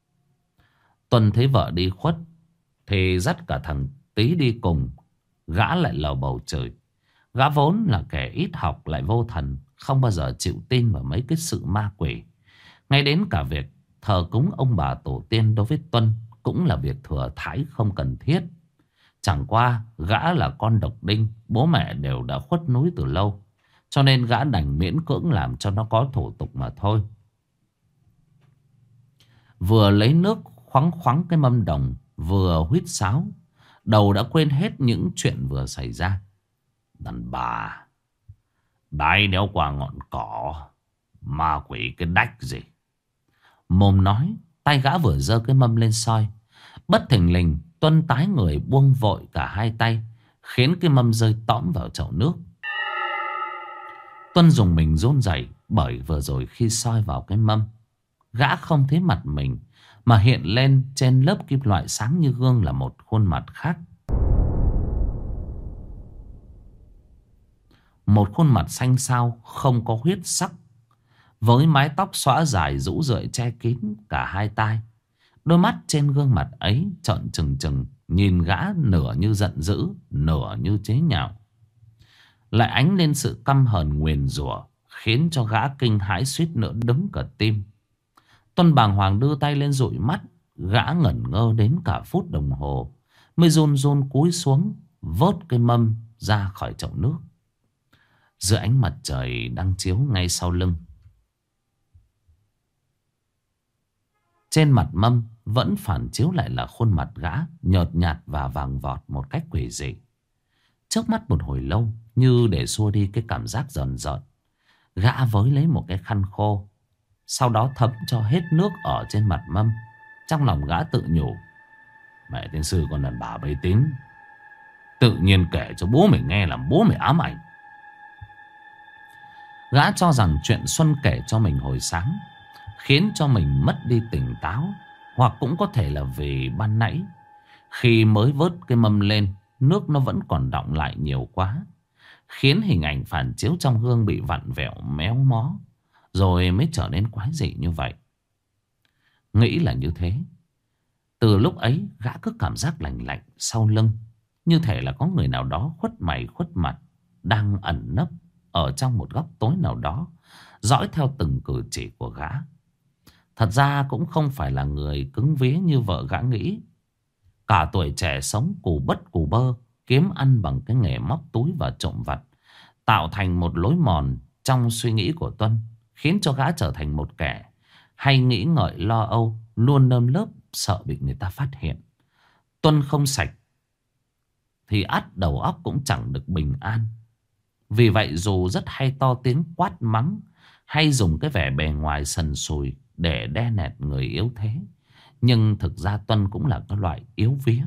Tuân thấy vợ đi khuất thì dắt cả thằng Tý đi cùng. Gã lại lầu bầu chửi. Gã vốn là kẻ ít học lại vô thần, không bao giờ chịu tin vào mấy cái sự ma quỷ. Ngay đến cả việc thờ cúng ông bà tổ tiên đối với Tuân cũng là việc thừa thãi không cần thiết. Chẳng qua gã là con độc đinh, bố mẹ đều đã khuất núi từ lâu, cho nên gã đành miễn cưỡng làm cho nó có thủ tục mà thôi. Vừa lấy nước khoắng khoắng cái mâm đồng, vừa huýt sáo, đầu đã quên hết những chuyện vừa xảy ra. Đàn bà đái đéo qua ngọn cỏ, ma quỷ cái đách gì. Mồm nói, tay gã vừa giơ cái mâm lên soi. Bất thình lình Tuân tái người buông vội cả hai tay, khiến cái mâm rơi tõm vào chậu nước. Tuân dùng mình run rẩy, bởi vừa rồi khi soi vào cái mâm, gã không thấy mặt mình, mà hiện lên trên lớp kim loại sáng như gương là một khuôn mặt khác. Một khuôn mặt xanh xao, không có huyết sắc, với mái tóc xõa dài rũ rượi che kín cả hai tai. Đôi mắt trên gương mặt ấy trợn trừng trừng, nhìn gã nửa như giận dữ, nửa như chế nhạo, lại ánh lên sự căm hờn nguyền rủa, khiến cho gã kinh hãi suýt nữa đứng cả tim. Tuân bàng hoàng đưa tay lên dụi mắt. Gã ngẩn ngơ đến cả phút đồng hồ, mới run run cúi xuống vớt cái mâm ra khỏi chậu nước. Giữa ánh mặt trời đang chiếu ngay sau lưng, trên mặt mâm vẫn phản chiếu lại là khuôn mặt gã, nhợt nhạt và vàng vọt một cách quỷ dị. Trước mắt một hồi lâu, như để xua đi cái cảm giác rờn rợn, gã với lấy một cái khăn khô, sau đó thấm cho hết nước ở trên mặt mâm. Trong lòng gã tự nhủ, mẹ tiên sư con đàn bà bấy tín, tự nhiên kể cho bố mày nghe làm bố mày ám ảnh. Gã cho rằng chuyện Xuân kể cho mình hồi sáng khiến cho mình mất đi tỉnh táo, hoặc cũng có thể là vì ban nãy khi mới vớt cái mâm lên, nước nó vẫn còn đọng lại nhiều quá. khiến hình ảnh phản chiếu trong gương bị vặn vẹo méo mó, rồi mới trở nên quái dị như vậy. Nghĩ là như thế, từ lúc ấy gã cứ cảm giác lạnh lạnh sau lưng, như thể là có người nào đó khuất mày khuất mặt, đang ẩn nấp ở trong một góc tối nào đó, dõi theo từng cử chỉ của gã. Thật ra cũng không phải là người cứng vía như vợ gã nghĩ. Cả tuổi trẻ sống cù bất cù bơ, kiếm ăn bằng cái nghề móc túi và trộm vặt, tạo thành một lối mòn trong suy nghĩ của Tuân, khiến cho gã trở thành một kẻ hay nghĩ ngợi lo âu, luôn nơm nớp sợ bị người ta phát hiện. Tuân không sạch thì ắt đầu óc cũng chẳng được bình an. Vì vậy dù rất hay to tiếng quát mắng, hay dùng cái vẻ bề ngoài sần sùi để đe nẹt người yếu thế, nhưng thực ra Tuân cũng là cái loại yếu vía,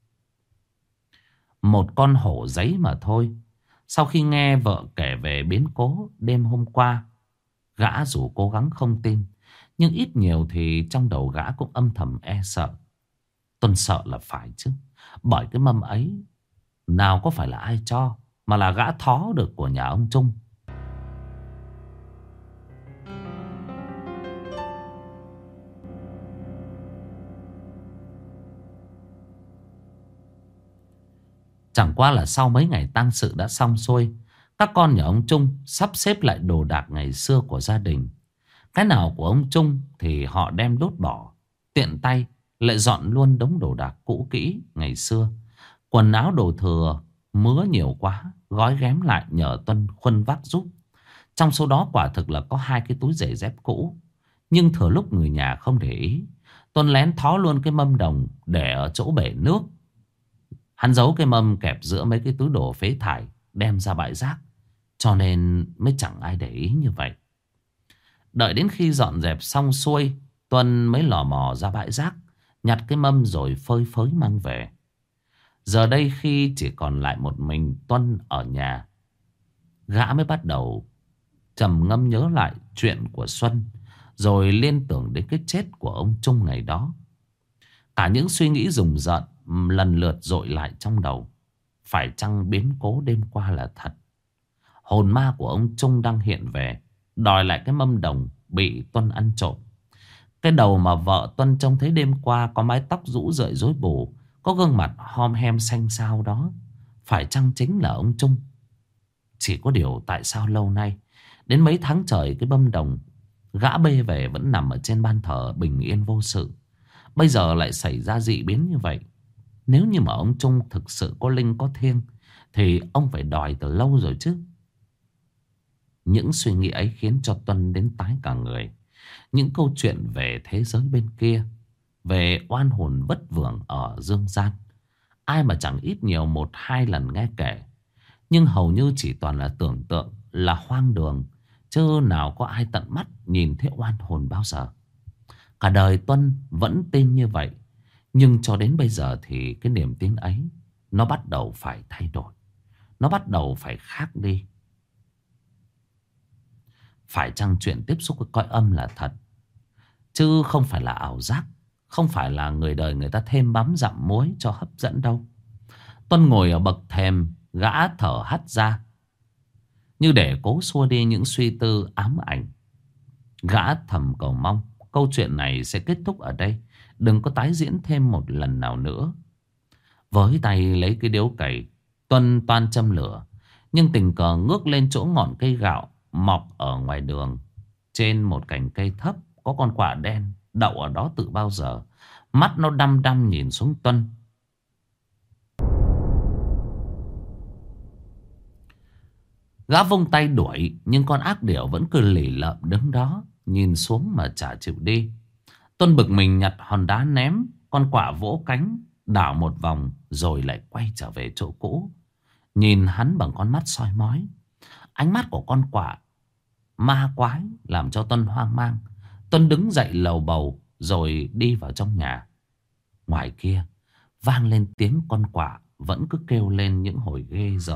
một con hổ giấy mà thôi. Sau khi nghe vợ kể về biến cố đêm hôm qua, gã dù cố gắng không tin, nhưng ít nhiều thì trong đầu gã cũng âm thầm e sợ. Tuân sợ là phải chứ, bởi cái mâm ấy nào có phải là ai cho, mà là gã thó được của nhà ông Trung. Chẳng qua là sau mấy ngày tang sự đã xong xuôi, các con nhà ông Trung sắp xếp lại đồ đạc ngày xưa của gia đình. Cái nào của ông Trung thì họ đem đốt bỏ, tiện tay lại dọn luôn đống đồ đạc cũ kỹ ngày xưa. Quần áo đồ thừa mứa nhiều quá, gói ghém lại nhờ Tuân khuân vác giúp. Trong số đó quả thực là có 2 cái túi giày dép cũ. Nhưng thừa lúc người nhà không để ý, Tuân lén thó luôn cái mâm đồng để ở chỗ bể nước. Hắn giấu cái mâm kẹp giữa mấy cái túi đồ phế thải, đem ra bãi rác, cho nên mới chẳng ai để ý như vậy. Đợi đến khi dọn dẹp xong xuôi, Tuân mới lò mò ra bãi rác, nhặt cái mâm rồi phơi phới mang về. Giờ đây khi chỉ còn lại một mình Tuân ở nhà, gã mới bắt đầu trầm ngâm nhớ lại chuyện của Xuân, rồi liên tưởng đến cái chết của ông Trung ngày đó. Cả những suy nghĩ rùng rợn lần lượt dội lại trong đầu. Phải chăng biến cố đêm qua là thật? Hồn ma của ông Trung đang hiện về, đòi lại cái mâm đồng bị Tuân ăn trộm. Cái đầu mà vợ Tuân trông thấy đêm qua, có mái tóc rũ rượi rối bù, có gương mặt hom hem xanh xao đó, phải chăng chính là ông Trung? Chỉ có điều tại sao lâu nay, đến mấy tháng trời, cái mâm đồng gã bê về vẫn nằm ở trên ban thờ bình yên vô sự, bây giờ lại xảy ra dị biến như vậy? Nếu như mà ông Trung thực sự có linh có thiêng thì ông phải đòi từ lâu rồi chứ. Những suy nghĩ ấy khiến cho Tuân đến tái cả người. Những câu chuyện về thế giới bên kia, về oan hồn vất vưởng ở dương gian, ai mà chẳng ít nhiều 1-2 lần nghe kể. Nhưng hầu như chỉ toàn là tưởng tượng, là hoang đường, chứ nào có ai tận mắt nhìn thấy oan hồn bao giờ. Cả đời Tuân vẫn tin như vậy. Nhưng cho đến bây giờ thì cái niềm tin ấy nó bắt đầu phải thay đổi, nó bắt đầu phải khác đi. Phải chăng chuyện tiếp xúc với cõi âm là thật, chứ không phải là ảo giác, không phải là người đời người ta thêm mắm dặm muối cho hấp dẫn đâu. Tuân ngồi ở bậc thềm, gã thở hắt ra, như để cố xua đi những suy tư ám ảnh. Gã thầm cầu mong câu chuyện này sẽ kết thúc ở đây, đừng có tái diễn thêm một lần nào nữa. Với tay lấy cái điếu cày, Tuân toan châm lửa, nhưng tình cờ ngước lên chỗ ngọn cây gạo mọc ở ngoài đường. Trên một cành cây thấp có con quạ đen đậu ở đó từ bao giờ. Mắt nó đăm đăm nhìn xuống Tuân. Gã vung tay đuổi, nhưng con ác điểu vẫn cứ lì lợm đứng đó, nhìn xuống mà chả chịu đi. Tuân bực mình nhặt hòn đá ném. Con quạ vỗ cánh đảo một vòng rồi lại quay trở về chỗ cũ, nhìn hắn bằng con mắt soi mói. Ánh mắt của con quạ ma quái làm cho Tuân hoang mang. Tuân đứng dậy lầu bầu rồi đi vào trong nhà. Ngoài kia vang lên tiếng con quạ vẫn cứ kêu lên những hồi ghê rợn.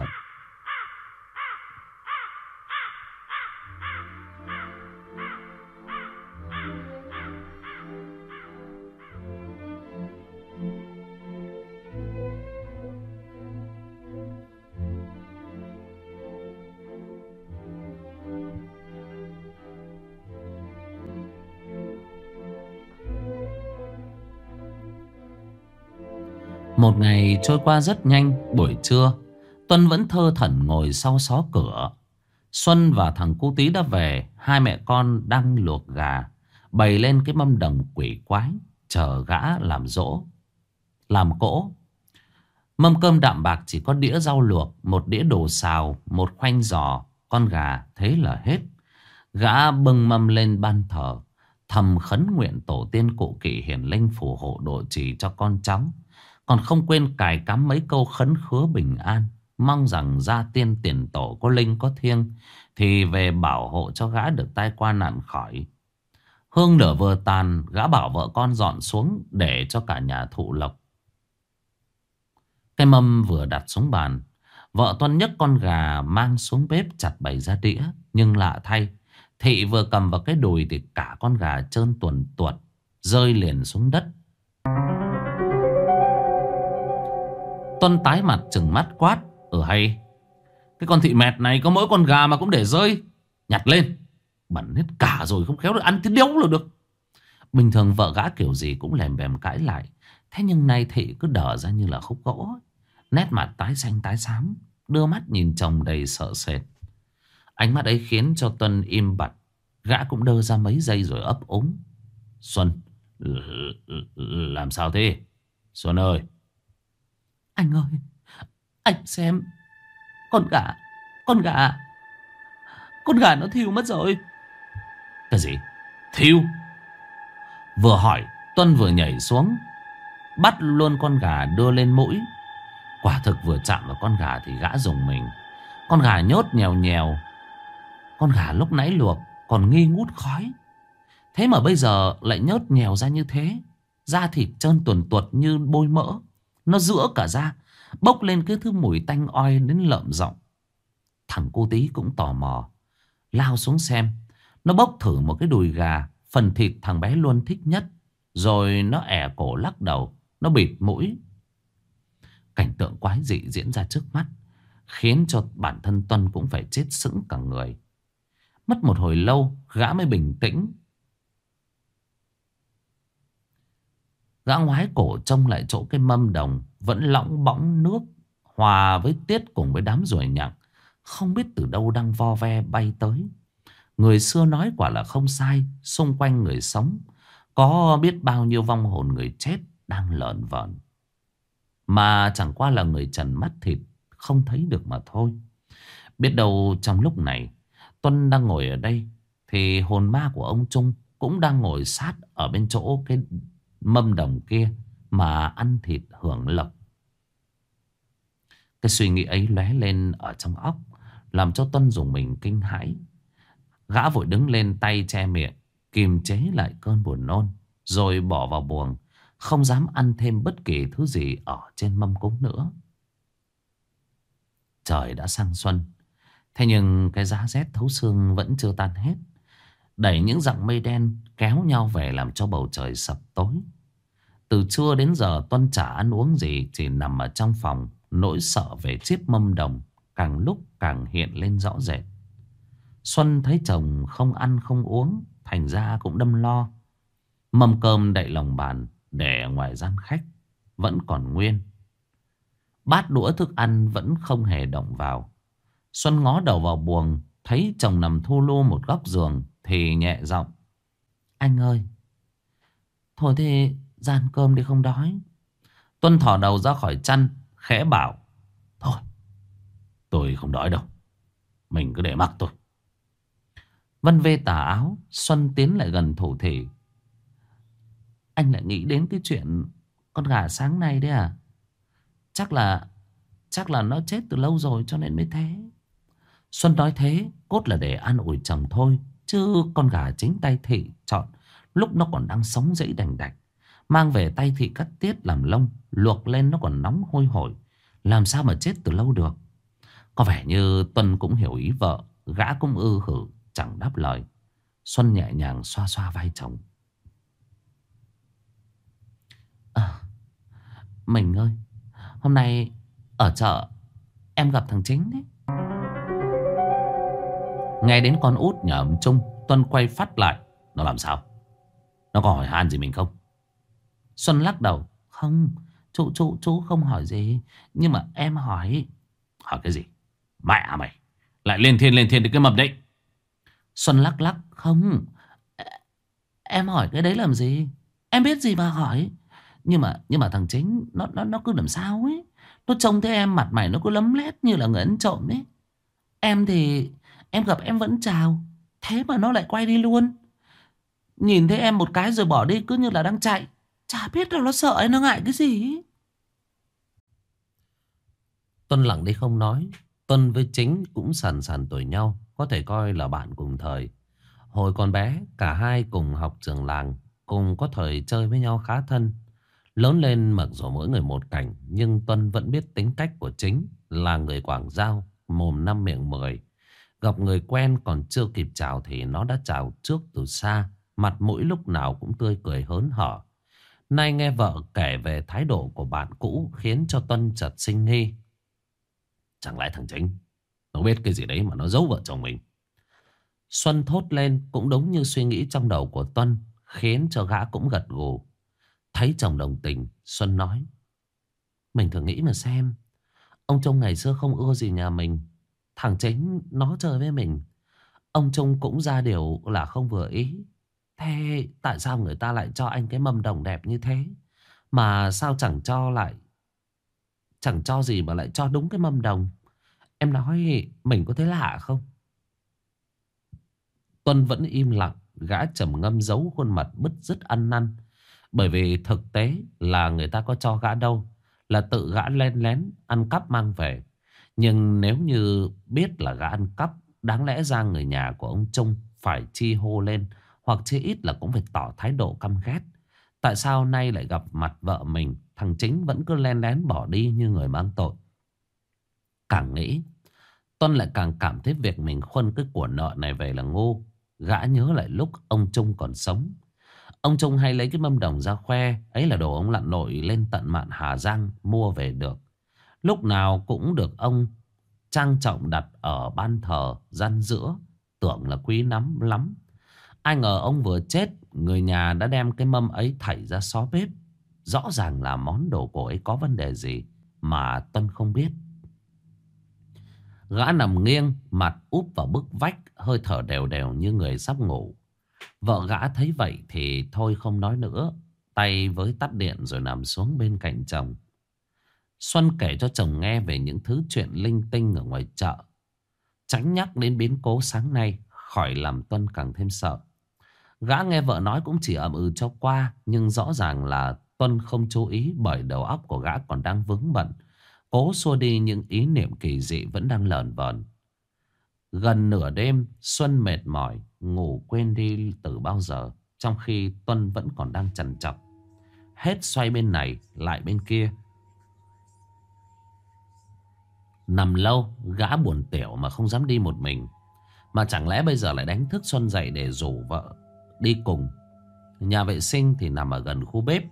Một ngày trôi qua rất nhanh. Buổi trưa, Tuân vẫn thơ thẩn ngồi sau xó cửa. Xuân và thằng cu tí đã về. Hai mẹ con đang luộc gà, bày lên cái mâm đồng quỷ quái, chờ gã làm dỗ, làm cỗ. Mâm cơm đạm bạc chỉ có đĩa rau luộc, một đĩa đồ xào, một khoanh giò, con gà, thế là hết. Gã bưng mâm lên ban thờ, thầm khấn nguyện tổ tiên cụ kỵ hiển linh phù hộ độ trì cho con cháu. Còn không quên cài cắm mấy câu khấn khứa bình an, mong rằng gia tiên tiền tổ có linh có thiêng thì về bảo hộ cho gã được tai qua nạn khỏi. Hương lửa vừa tàn, gã bảo vợ con dọn xuống để cho cả nhà thụ lộc. Cái mâm vừa đặt xuống bàn, vợ Tuân nhấc con gà mang xuống bếp chặt bày ra đĩa. Nhưng lạ thay, Thị vừa cầm vào cái đùi thì cả con gà trơn tuồn tuột, rơi liền xuống đất. Tuân tái mặt trừng mắt quát: hay, cái con Thị mẹt này có mỗi con gà mà cũng để rơi. Nhặt lên, bẩn hết cả rồi, không khéo được ăn tí điếu là được. Bình thường vợ gã kiểu gì cũng lèm bèm cãi lại. Thế nhưng nay Thị cứ đờ ra như là khúc gỗ, nét mặt tái xanh tái xám, đưa mắt nhìn chồng đầy sợ sệt. Ánh mắt ấy khiến cho Tuân im bặt. Gã cũng đơ ra mấy giây rồi ấp úng: Xuân, làm sao thế? Xuân ơi! Anh ơi, anh xem, con gà, con gà, con gà nó thiêu mất rồi. Cái gì? Thiêu? Vừa hỏi, Tuân vừa nhảy xuống, bắt luôn con gà đưa lên mũi. Quả thực vừa chạm vào con gà thì gã rùng mình. Con gà nhốt nhèo nhèo. Con gà lúc nãy luộc còn nghi ngút khói, thế mà bây giờ lại nhớt nhèo ra như thế. Da thịt trơn tuồn tuột như bôi mỡ, nó rữa cả da, bốc lên cái thứ mùi tanh oi đến lợm giọng. Thằng cô tí cũng tò mò lao xuống xem. Nó bốc thử một cái đùi gà, phần thịt thằng bé luôn thích nhất. Rồi nó ẻ cổ lắc đầu, nó bịt mũi. Cảnh tượng quái dị diễn ra trước mắt khiến cho bản thân Tuân cũng phải chết sững cả người. Mất một hồi lâu gã mới bình tĩnh. Gã ngoái cổ trông lại chỗ cái mâm đồng vẫn lõng bõng nước hòa với tiết cùng với đám ruồi nhặng, không biết từ đâu đang vo ve bay tới. Người xưa nói quả là không sai, xung quanh người sống có biết bao nhiêu vong hồn người chết đang lởn vởn, mà chẳng qua là người trần mắt thịt không thấy được mà thôi. Biết đâu trong lúc này Tuân đang ngồi ở đây thì hồn ma của ông Trung cũng đang ngồi sát ở bên chỗ cái mâm đồng kia mà ăn thịt hưởng lộc. Cái suy nghĩ ấy lóe lên ở trong óc, làm cho Tuân dùng mình kinh hãi. Gã vội đứng lên, tay che miệng, kiềm chế lại cơn buồn nôn, rồi bỏ vào buồng, không dám ăn thêm bất kỳ thứ gì ở trên mâm cúng nữa. Trời đã sang xuân, thế nhưng cái giá rét thấu xương vẫn chưa tan hết, đẩy những dặng mây đen kéo nhau về làm cho bầu trời sập tối. Từ trưa đến giờ Tuân chả ăn uống gì, chỉ nằm ở trong phòng. Nỗi sợ về chiếc mâm đồng càng lúc càng hiện lên rõ rệt. Xuân thấy chồng không ăn không uống, thành ra cũng đâm lo. Mâm cơm đậy lòng bàn để ngoài gian khách vẫn còn nguyên, bát đũa thức ăn vẫn không hề động vào. Xuân ngó đầu vào buồng, thấy chồng nằm thu lu một góc giường thì nhẹ giọng: Anh ơi, thôi thì ra ăn cơm đi, không đói. Tuân thò đầu ra khỏi chăn, khẽ bảo: Thôi, tôi không đói đâu, mình cứ để mặc tôi. Vân vê tà áo, Xuân tiến lại gần thủ thỉ: Anh lại nghĩ đến cái chuyện con gà sáng nay đấy à? Chắc là nó chết từ lâu rồi cho nên mới thế. Xuân nói thế cốt là để an ủi chồng thôi, chứ con gà chính tay Thị chọn lúc nó còn đang sống dãy đành đạch, mang về tay Thị cắt tiết làm lông, luộc lên nó còn nóng hôi hổi, làm sao mà chết từ lâu được. Có vẻ như Tuân cũng hiểu ý vợ, gã cũng hử chẳng đáp lời. Xuân nhẹ nhàng xoa xoa vai chồng: Mình ơi, hôm nay ở chợ em gặp thằng Chính đấy. Nghe đến con út nhà ông Trung, Tuân quay phát lại: Nó làm sao? Nó có hỏi han gì mình không? Xuân lắc đầu: Không, Chú không hỏi gì. Nhưng mà em hỏi. Hỏi cái gì? Mẹ mày lại lên thiên đến cái mầm đấy. Xuân lắc lắc. Không, em hỏi cái đấy làm gì? Em biết gì mà hỏi. Nhưng mà thằng Chính nó cứ làm sao ấy. Nó trông thấy em mặt mày nó cứ lấm lét như là người ăn trộm ấy. Em thì em gặp em vẫn chào. Thế mà nó lại quay đi luôn. Nhìn thấy em một cái rồi bỏ đi cứ như là đang chạy. Chả biết là nó sợ hay nó ngại cái gì. Tuân lặng đi không nói. Tuân với Chính cũng sàn sàn tuổi nhau, có thể coi là bạn cùng thời. Hồi còn bé, cả hai cùng học trường làng, cùng có thời chơi với nhau khá thân. Lớn lên mặc dù mỗi người một cảnh, nhưng Tuân vẫn biết tính cách của Chính là người Quảng Giao, mồm năm miệng mười. Gặp người quen còn chưa kịp chào thì nó đã chào trước từ xa, mặt mũi lúc nào cũng tươi cười hớn hở. Nay nghe vợ kể về thái độ của bạn cũ khiến cho Tuân chợt sinh nghi. Chẳng lẽ thằng Chính nó biết cái gì đấy mà nó giấu vợ chồng mình? Xuân thốt lên cũng đúng như suy nghĩ trong đầu của Tuân, khiến cho gã cũng gật gù. Thấy chồng đồng tình, Xuân nói: mình thử nghĩ mà xem. Ông Trung ngày xưa không ưa gì nhà mình. Thằng Chính nó chơi với mình, ông Trung cũng ra điều là không vừa ý. Thế tại sao người ta lại cho anh cái mâm đồng đẹp như thế? Mà sao chẳng cho gì mà lại cho đúng cái mâm đồng? Em nói mình có thấy lạ không? Tuân vẫn im lặng. Gã trầm ngâm giấu khuôn mặt bứt rứt ăn năn. Bởi vì thực tế là người ta có cho gã đâu, là tự gã len lén ăn cắp mang về. Nhưng nếu như biết là gã ăn cắp, đáng lẽ ra người nhà của ông Trung phải chi hô lên, hoặc chí ít là cũng phải tỏ thái độ căm ghét. Tại sao nay lại gặp mặt vợ mình, thằng Chính vẫn cứ len lén bỏ đi như người mang tội? Càng nghĩ, Tuân lại càng cảm thấy việc mình khuân cái của nợ này về là ngu. Gã nhớ lại lúc ông Trung còn sống, ông Trung hay lấy cái mâm đồng ra khoe. Ấy là đồ ông lặn lội lên tận mạn Hà Giang mua về được. Lúc nào cũng được ông trang trọng đặt ở ban thờ gian giữa, tưởng là quý lắm lắm. Ai ngờ ông vừa chết, người nhà đã đem cái mâm ấy thảy ra xó bếp. Rõ ràng là món đồ cổ ấy có vấn đề gì mà Tuân không biết. Gã nằm nghiêng, mặt úp vào bức vách, hơi thở đều đều như người sắp ngủ. Vợ gã thấy vậy thì thôi không nói nữa, tay với tắt điện rồi nằm xuống bên cạnh chồng. Xuân kể cho chồng nghe về những thứ chuyện linh tinh ở ngoài chợ, tránh nhắc đến biến cố sáng nay, khỏi làm Tuân càng thêm sợ. Gã nghe vợ nói cũng chỉ ậm ừ cho qua, nhưng rõ ràng là Tuân không chú ý, bởi đầu óc của gã còn đang vướng bận, cố xua đi những ý niệm kỳ dị vẫn đang lởn vởn. Gần nửa đêm, Xuân mệt mỏi, ngủ quên đi từ bao giờ, trong khi Tuân vẫn còn đang trằn trọc, hết xoay bên này lại bên kia. Nằm lâu, gã buồn tiểu mà không dám đi một mình. Mà chẳng lẽ bây giờ lại đánh thức Xuân dậy để rủ vợ đi cùng. Nhà vệ sinh thì nằm ở gần khu bếp.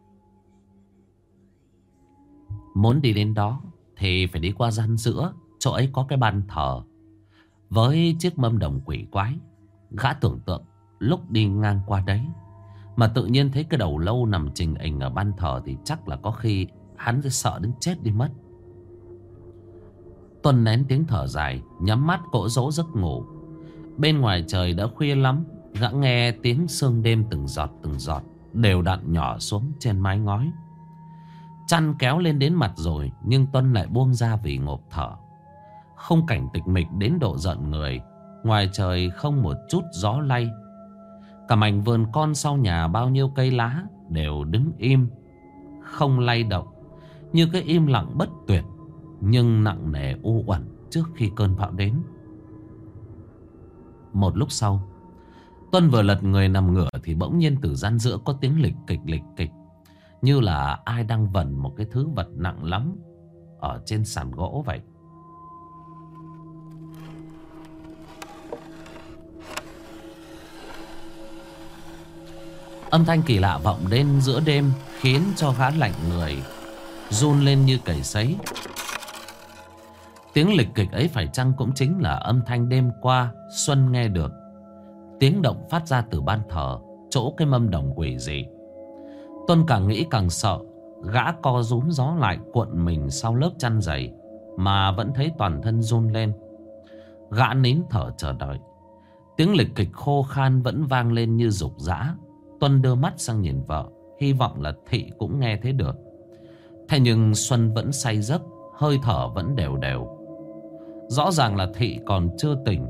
Muốn đi đến đó thì phải đi qua gian giữa, chỗ ấy có cái bàn thờ với chiếc mâm đồng quỷ quái. Gã tưởng tượng lúc đi ngang qua đấy mà tự nhiên thấy cái đầu lâu nằm trình hình ở ban thờ thì chắc là có khi hắn sẽ sợ đến chết đi mất. Tuân nén tiếng thở dài, nhắm mắt cỗ dỗ giấc ngủ. Bên ngoài trời đã khuya lắm. Gã nghe tiếng sương đêm từng giọt đều đặn nhỏ xuống trên mái ngói. Chăn kéo lên đến mặt rồi, nhưng Tuân lại buông ra vì ngộp thở. Không cảnh tịch mịch đến độ giận người. Ngoài trời không một chút gió lay. Cả mảnh vườn con sau nhà bao nhiêu cây lá đều đứng im, không lay động, như cái im lặng bất tuyệt nhưng nặng nề u uẩn trước khi cơn bão đến. Một lúc sau, Tuân vừa lật người nằm ngửa thì bỗng nhiên từ gian giữa có tiếng lịch kịch, như là ai đang vần một cái thứ vật nặng lắm ở trên sàn gỗ vậy. Âm thanh kỳ lạ vọng đến giữa đêm, khiến cho gã lạnh người, run lên như cầy sấy. Tiếng lịch kịch ấy phải chăng cũng chính là âm thanh đêm qua Xuân nghe được. Tiếng động phát ra từ ban thờ, chỗ cái mâm đồng quỷ dị. Tuân càng nghĩ càng sợ. Gã co rúm gió lại, cuộn mình sau lớp chăn dày mà vẫn thấy toàn thân run lên. Gã nín thở chờ đợi. Tiếng lịch kịch khô khan vẫn vang lên như rục rã. Tuân đưa mắt sang nhìn vợ, hy vọng là Thị cũng nghe thấy được. Thế nhưng Xuân vẫn say giấc, hơi thở vẫn đều đều. Rõ ràng là Thị còn chưa tỉnh.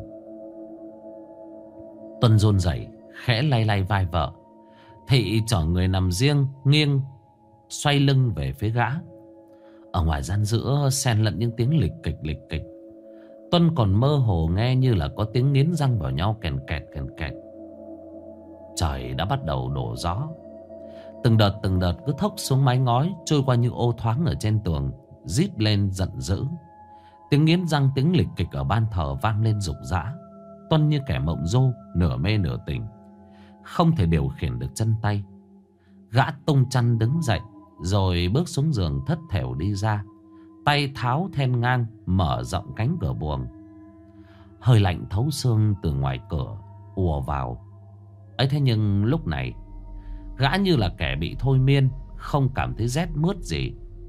Tuân run rẩy, khẽ lay lay vai vợ. Thị chở người nằm riêng, nghiêng, xoay lưng về phía gã. Ở ngoài gian giữa xen lẫn những tiếng lịch kịch. Tuân còn mơ hồ nghe như là có tiếng nghiến răng vào nhau kèn kẹt. Trời đã bắt đầu đổ gió. Từng đợt cứ thốc xuống mái ngói, trôi qua như ô thoáng ở trên tường, rít lên giận dữ. Tiếng nghiến răng, tiếng lịch kịch ở ban thờ vang lên rục rã. Tuân như kẻ mộng du, nửa mê nửa tỉnh, không thể điều khiển được chân tay. Gã tung chăn đứng dậy, rồi bước xuống giường thất thểu đi ra. Tay tháo then ngang, mở rộng cánh cửa buồng. Hơi lạnh thấu xương từ ngoài cửa ùa vào. Ấy thế nhưng lúc này gã như là kẻ bị thôi miên, không cảm thấy rét mướt gì.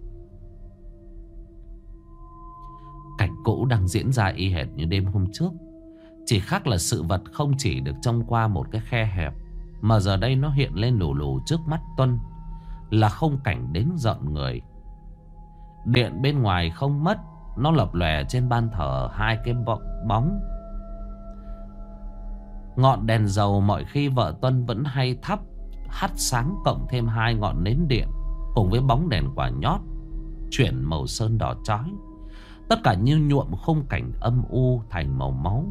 Cảnh cũ đang diễn ra y hệt như đêm hôm trước. Chỉ khác là sự vật không chỉ được trông qua một cái khe hẹp, mà giờ đây nó hiện lên lù lù trước mắt Tuân, là khung cảnh đến rợn người. Điện bên ngoài không mất, nó lập lòe trên ban thờ hai cái bóng. Ngọn đèn dầu mọi khi vợ Tuân vẫn hay thắp hắt sáng, cộng thêm hai ngọn nến điện cùng với bóng đèn quả nhót chuyển màu sơn đỏ chói. Tất cả như nhuộm khung cảnh âm u thành màu máu.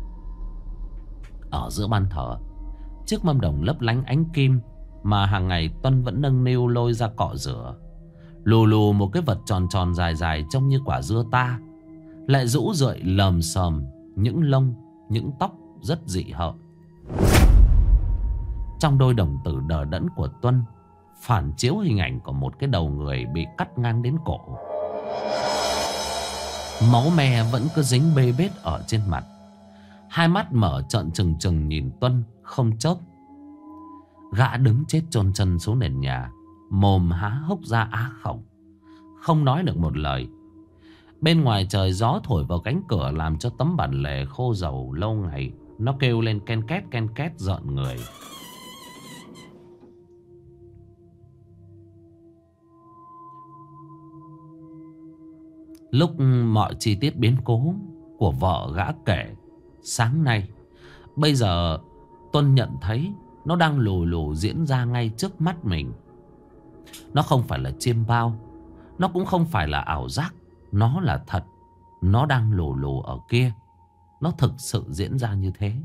Ở giữa ban thờ, chiếc mâm đồng lấp lánh ánh kim mà hàng ngày Tuân vẫn nâng niu lôi ra cọ rửa. Lù lù một cái vật tròn tròn dài dài trông như quả dưa ta, lại rũ rượi lờm xờm những lông, những tóc rất dị hợm. Trong đôi đồng tử đờ đẫn của Tuân phản chiếu hình ảnh của một cái đầu người bị cắt ngang đến cổ. Máu me vẫn cứ dính bê bết ở trên mặt. Hai mắt mở trợn trừng trừng nhìn Tuân không chớp. Gã đứng chết chôn chân xuống nền nhà, mồm há hốc ra á khẩu, không nói được một lời. Bên ngoài trời gió thổi vào cánh cửa làm cho tấm bản lề khô dầu lâu ngày nó kêu lên ken két rợn người. Lúc mọi chi tiết biến cố của vợ gã kể sáng nay, bây giờ Tuân nhận thấy nó đang lù lù diễn ra ngay trước mắt mình. Nó không phải là chiêm bao, nó cũng không phải là ảo giác, nó là thật. Nó đang lù lù ở kia, nó thực sự diễn ra như thế.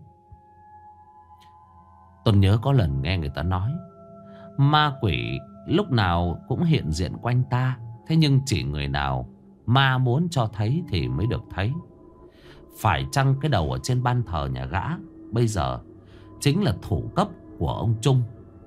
Tuân nhớ có lần nghe người ta nói ma quỷ lúc nào cũng hiện diện quanh ta, thế nhưng chỉ người nào ma muốn cho thấy thì mới được thấy. Phải chăng cái đầu ở trên ban thờ nhà gã bây giờ chính là thủ cấp của ông Trung?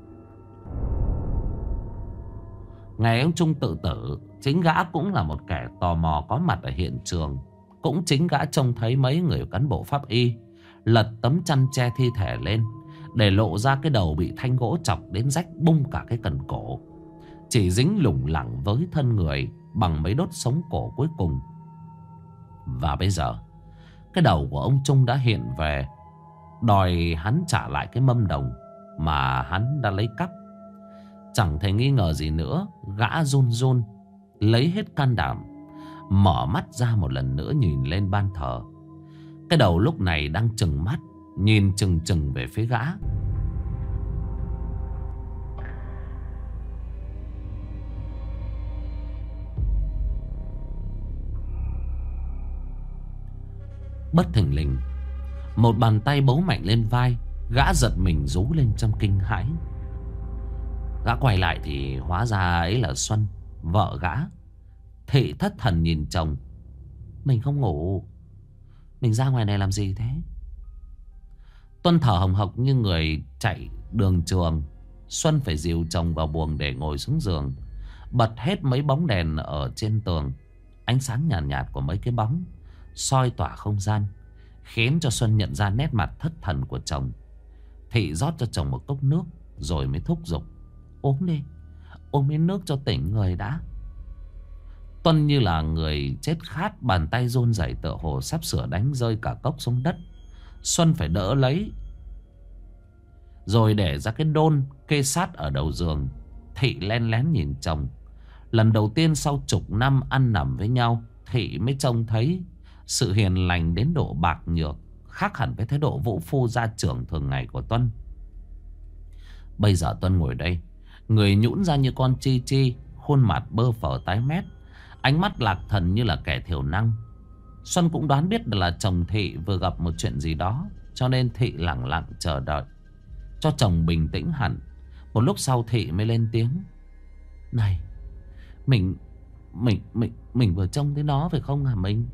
Ngày ông Trung tự tử, chính gã cũng là một kẻ tò mò có mặt ở hiện trường. Cũng chính gã trông thấy mấy người cán bộ pháp y lật tấm chăn che thi thể lên, để lộ ra cái đầu bị thanh gỗ chọc đến rách bung cả cái cần cổ, chỉ dính lủng lẳng với thân người bằng mấy đốt sống cổ cuối cùng. Và bây giờ cái đầu của ông Trung đã hiện về, đòi hắn trả lại cái mâm đồng mà hắn đã lấy cắp. Chẳng thể nghi ngờ gì nữa, gã run run lấy hết can đảm, mở mắt ra một lần nữa nhìn lên ban thờ. Cái đầu lúc này đang trừng mắt, nhìn chừng chừng về phía gã. Bất thình lình, một bàn tay bấu mạnh lên vai. Gã giật mình rú lên trong kinh hãi. Gã quay lại thì hóa ra ấy là Xuân, vợ gã. Thị thất thần nhìn chồng. Mình không ngủ, mình ra ngoài này làm gì thế? Tuân thở hồng hộc như người chạy đường trường. Xuân phải dìu chồng vào buồng để ngồi xuống giường, bật hết mấy bóng đèn ở trên tường. Ánh sáng nhàn nhạt của mấy cái bóng soi tỏa không gian, khiến cho Xuân nhận ra nét mặt thất thần của chồng. Thị rót cho chồng một cốc nước rồi mới thúc giục. uống miếng nước cho tỉnh người đã. Tuân như là người chết khát, bàn tay run rẩy tựa hồ sắp sửa đánh rơi cả cốc xuống đất. Xuân phải đỡ lấy, rồi để ra cái đôn kê sát ở đầu giường. Thị len lén nhìn chồng. Lần đầu tiên sau chục năm ăn nằm với nhau, Thị mới trông thấy sự hiền lành đến độ bạc nhược, khác hẳn với thái độ vũ phu gia trưởng thường ngày của Tuân. Bây giờ Tuân ngồi đây, người nhũn ra như con chi chi, khuôn mặt bơ phờ tái mét, ánh mắt lạc thần như là kẻ thiểu năng. Xuân cũng đoán biết là chồng Thị vừa gặp một chuyện gì đó, cho nên Thị lặng lặng chờ đợi cho chồng bình tĩnh hẳn. Một lúc sau Thị mới lên tiếng: "Này, mình vừa trông thấy nó phải không hả mình?"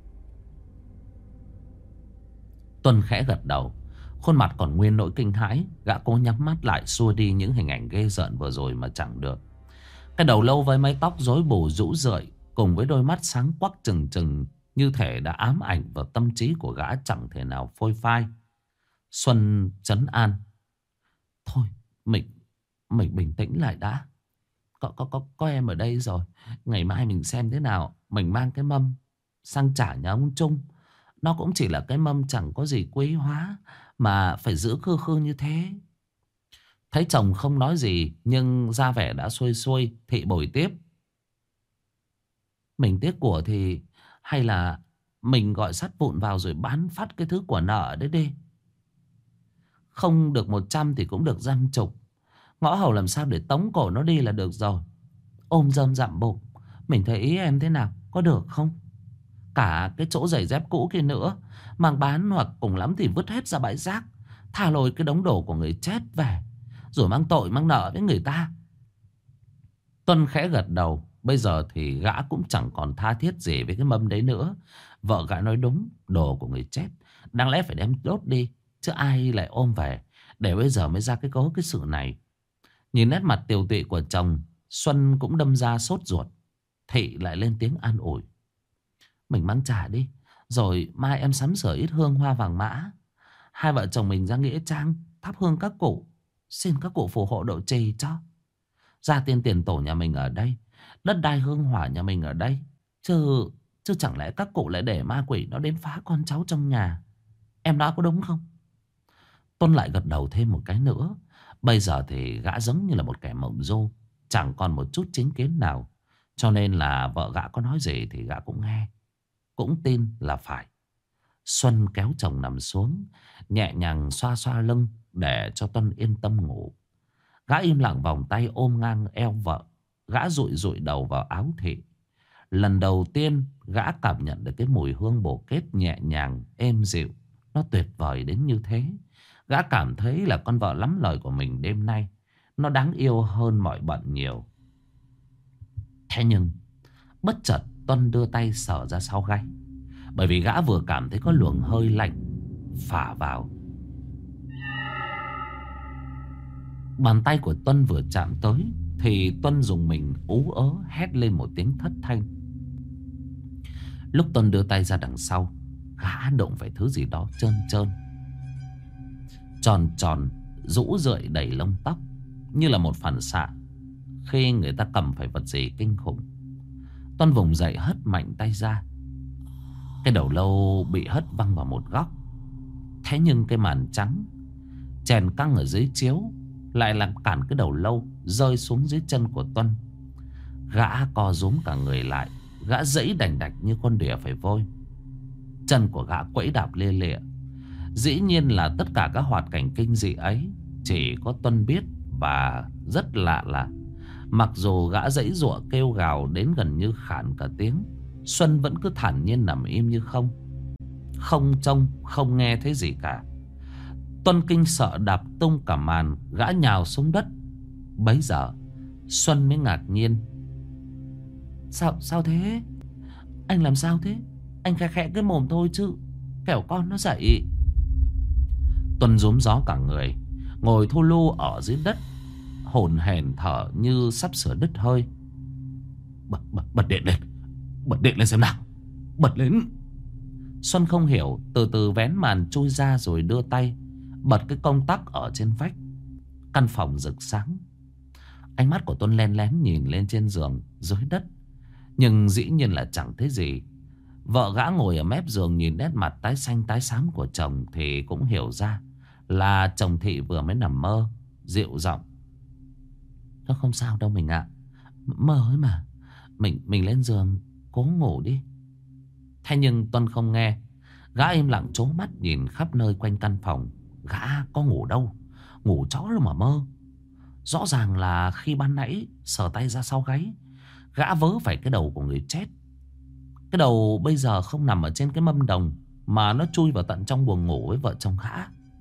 Tuân khẽ gật đầu, khuôn mặt còn nguyên nỗi kinh hãi. Gã cố nhắm mắt lại xua đi những hình ảnh ghê rợn vừa rồi mà chẳng được. Cái đầu lâu với mái tóc rối bù rũ rượi, cùng với đôi mắt sáng quắc trừng trừng, như thể đã ám ảnh vào tâm trí của gã chẳng thể nào phôi phai. Xuân trấn an: "Thôi, mình bình tĩnh lại đã. Có em ở đây rồi. Ngày mai mình xem thế nào. Mình mang cái mâm sang trả nhà ông Trung. Nó cũng chỉ là cái mâm chẳng có gì quý hóa, mà phải giữ khư khư như thế." Thấy chồng không nói gì, nhưng ra vẻ đã xuôi xuôi, Thị bồi tiếp: "Mình tiếc của thì hay là mình gọi sắt vụn vào rồi bán phát cái thứ của nợ đấy đi. Không được 100 thì cũng được 50. Ngõ hầu làm sao để tống cổ nó đi là được rồi. Ôm rơm dặm bụng. Mình thấy ý em thế nào, có được không? Cả cái chỗ giày dép cũ kia nữa, mang bán hoặc cùng lắm thì vứt hết ra bãi rác. Thả lôi cái đống đồ của người chết về, rồi mang tội mang nợ với người ta." Tuân khẽ gật đầu. Bây giờ thì gã cũng chẳng còn tha thiết gì với cái mâm đấy nữa. Vợ gã nói đúng, đồ của người chết đáng lẽ phải đem đốt đi, chứ ai lại ôm về để bây giờ mới ra cái cớ cái sự này. Nhìn nét mặt tiều tụy của chồng, Xuân cũng đâm ra sốt ruột. Thị lại lên tiếng an ủi: "Mình mang trả đi, rồi mai em sắm sửa ít hương hoa vàng mã. Hai vợ chồng mình ra nghĩa trang thắp hương các cụ, xin các cụ phù hộ độ trì cho. Gia tiên tiền tổ nhà mình ở đây, đất đai hương hỏa nhà mình ở đây, chứ chẳng lẽ các cụ lại để ma quỷ nó đến phá con cháu trong nhà. Em nói có đúng không?" Tuân lại gật đầu thêm một cái nữa. Bây giờ thì gã giống như là một kẻ mộng du, chẳng còn một chút chính kiến nào. Cho nên là vợ gã có nói gì thì gã cũng nghe, cũng tin là phải. Xuân kéo chồng nằm xuống, nhẹ nhàng xoa xoa lưng để cho Tuân yên tâm ngủ. Gã im lặng vòng tay ôm ngang eo vợ. Gã dụi dụi đầu vào áo Thị. Lần đầu tiên gã cảm nhận được cái mùi hương bồ kết nhẹ nhàng, êm dịu. Nó tuyệt vời đến như thế. Gã cảm thấy là con vợ lắm lời của mình đêm nay nó đáng yêu hơn mọi bận nhiều. Thế nhưng bất chợt Tuân đưa tay sờ ra sau gáy, bởi vì gã vừa cảm thấy có luồng hơi lạnh phả vào. Bàn tay của Tuân vừa chạm tới thì Tuân dùng mình ú ớ hét lên một tiếng thất thanh. Lúc Tuân đưa tay ra đằng sau, gã đụng phải thứ gì đó trơn trơn, tròn tròn, rũ rượi đầy lông tóc, như là một phản xạ khi người ta cầm phải vật gì kinh khủng. Tuân vùng dậy hất mạnh tay ra. Cái đầu lâu bị hất văng vào một góc. Thế nhưng cái màn trắng chèn căng ở dưới chiếu lại làm cản cái đầu lâu rơi xuống dưới chân của Tuân. Gã co rúm cả người lại. Gã giãy đành đạch như con đỉa phải vôi. Chân của gã quẫy đạp lia lịa. Dĩ nhiên là tất cả các hoạt cảnh kinh dị ấy chỉ có Tuân biết. Và rất lạ là mặc dù gã giãy giụa kêu gào đến gần như khản cả tiếng, Xuân vẫn cứ thản nhiên nằm im như không. Không trông không nghe thấy gì cả. Tuân kinh sợ đạp tung cả màn. Gã nhào xuống đất. Bấy giờ Xuân mới ngạc nhiên: Sao thế? Anh làm sao thế? Anh khẽ khẽ cái mồm thôi chứ, kẻo con nó dậy. Tuân rúm gió cả người, ngồi thu lu ở dưới đất, hổn hển thở như sắp sửa đứt hơi. Bật điện lên. Bật điện lên xem nào. Bật lên. Xuân không hiểu, từ từ vén màn chui ra rồi đưa tay bật cái công tắc ở trên vách. Căn phòng rực sáng. Ánh mắt của Tuân len lén nhìn lên trên giường dưới đất, nhưng dĩ nhiên là chẳng thấy gì. Vợ gã ngồi ở mép giường nhìn nét mặt tái xanh tái xám của chồng thì cũng hiểu ra là chồng Thị vừa mới nằm mơ. Dịu giọng: "Nó không sao đâu mình ạ. Mơ ấy mà. Mình lên giường cố ngủ đi." Thế nhưng Tuân không nghe. Gã im lặng trố mắt nhìn khắp nơi quanh căn phòng. Gã có ngủ đâu, ngủ chó đâu mà mơ. Rõ ràng là khi ban nãy sờ tay ra sau gáy, gã vớ phải cái đầu của người chết. Cái đầu bây giờ không nằm ở trên cái mâm đồng, mà nó chui vào tận trong buồng ngủ với vợ chồng gã.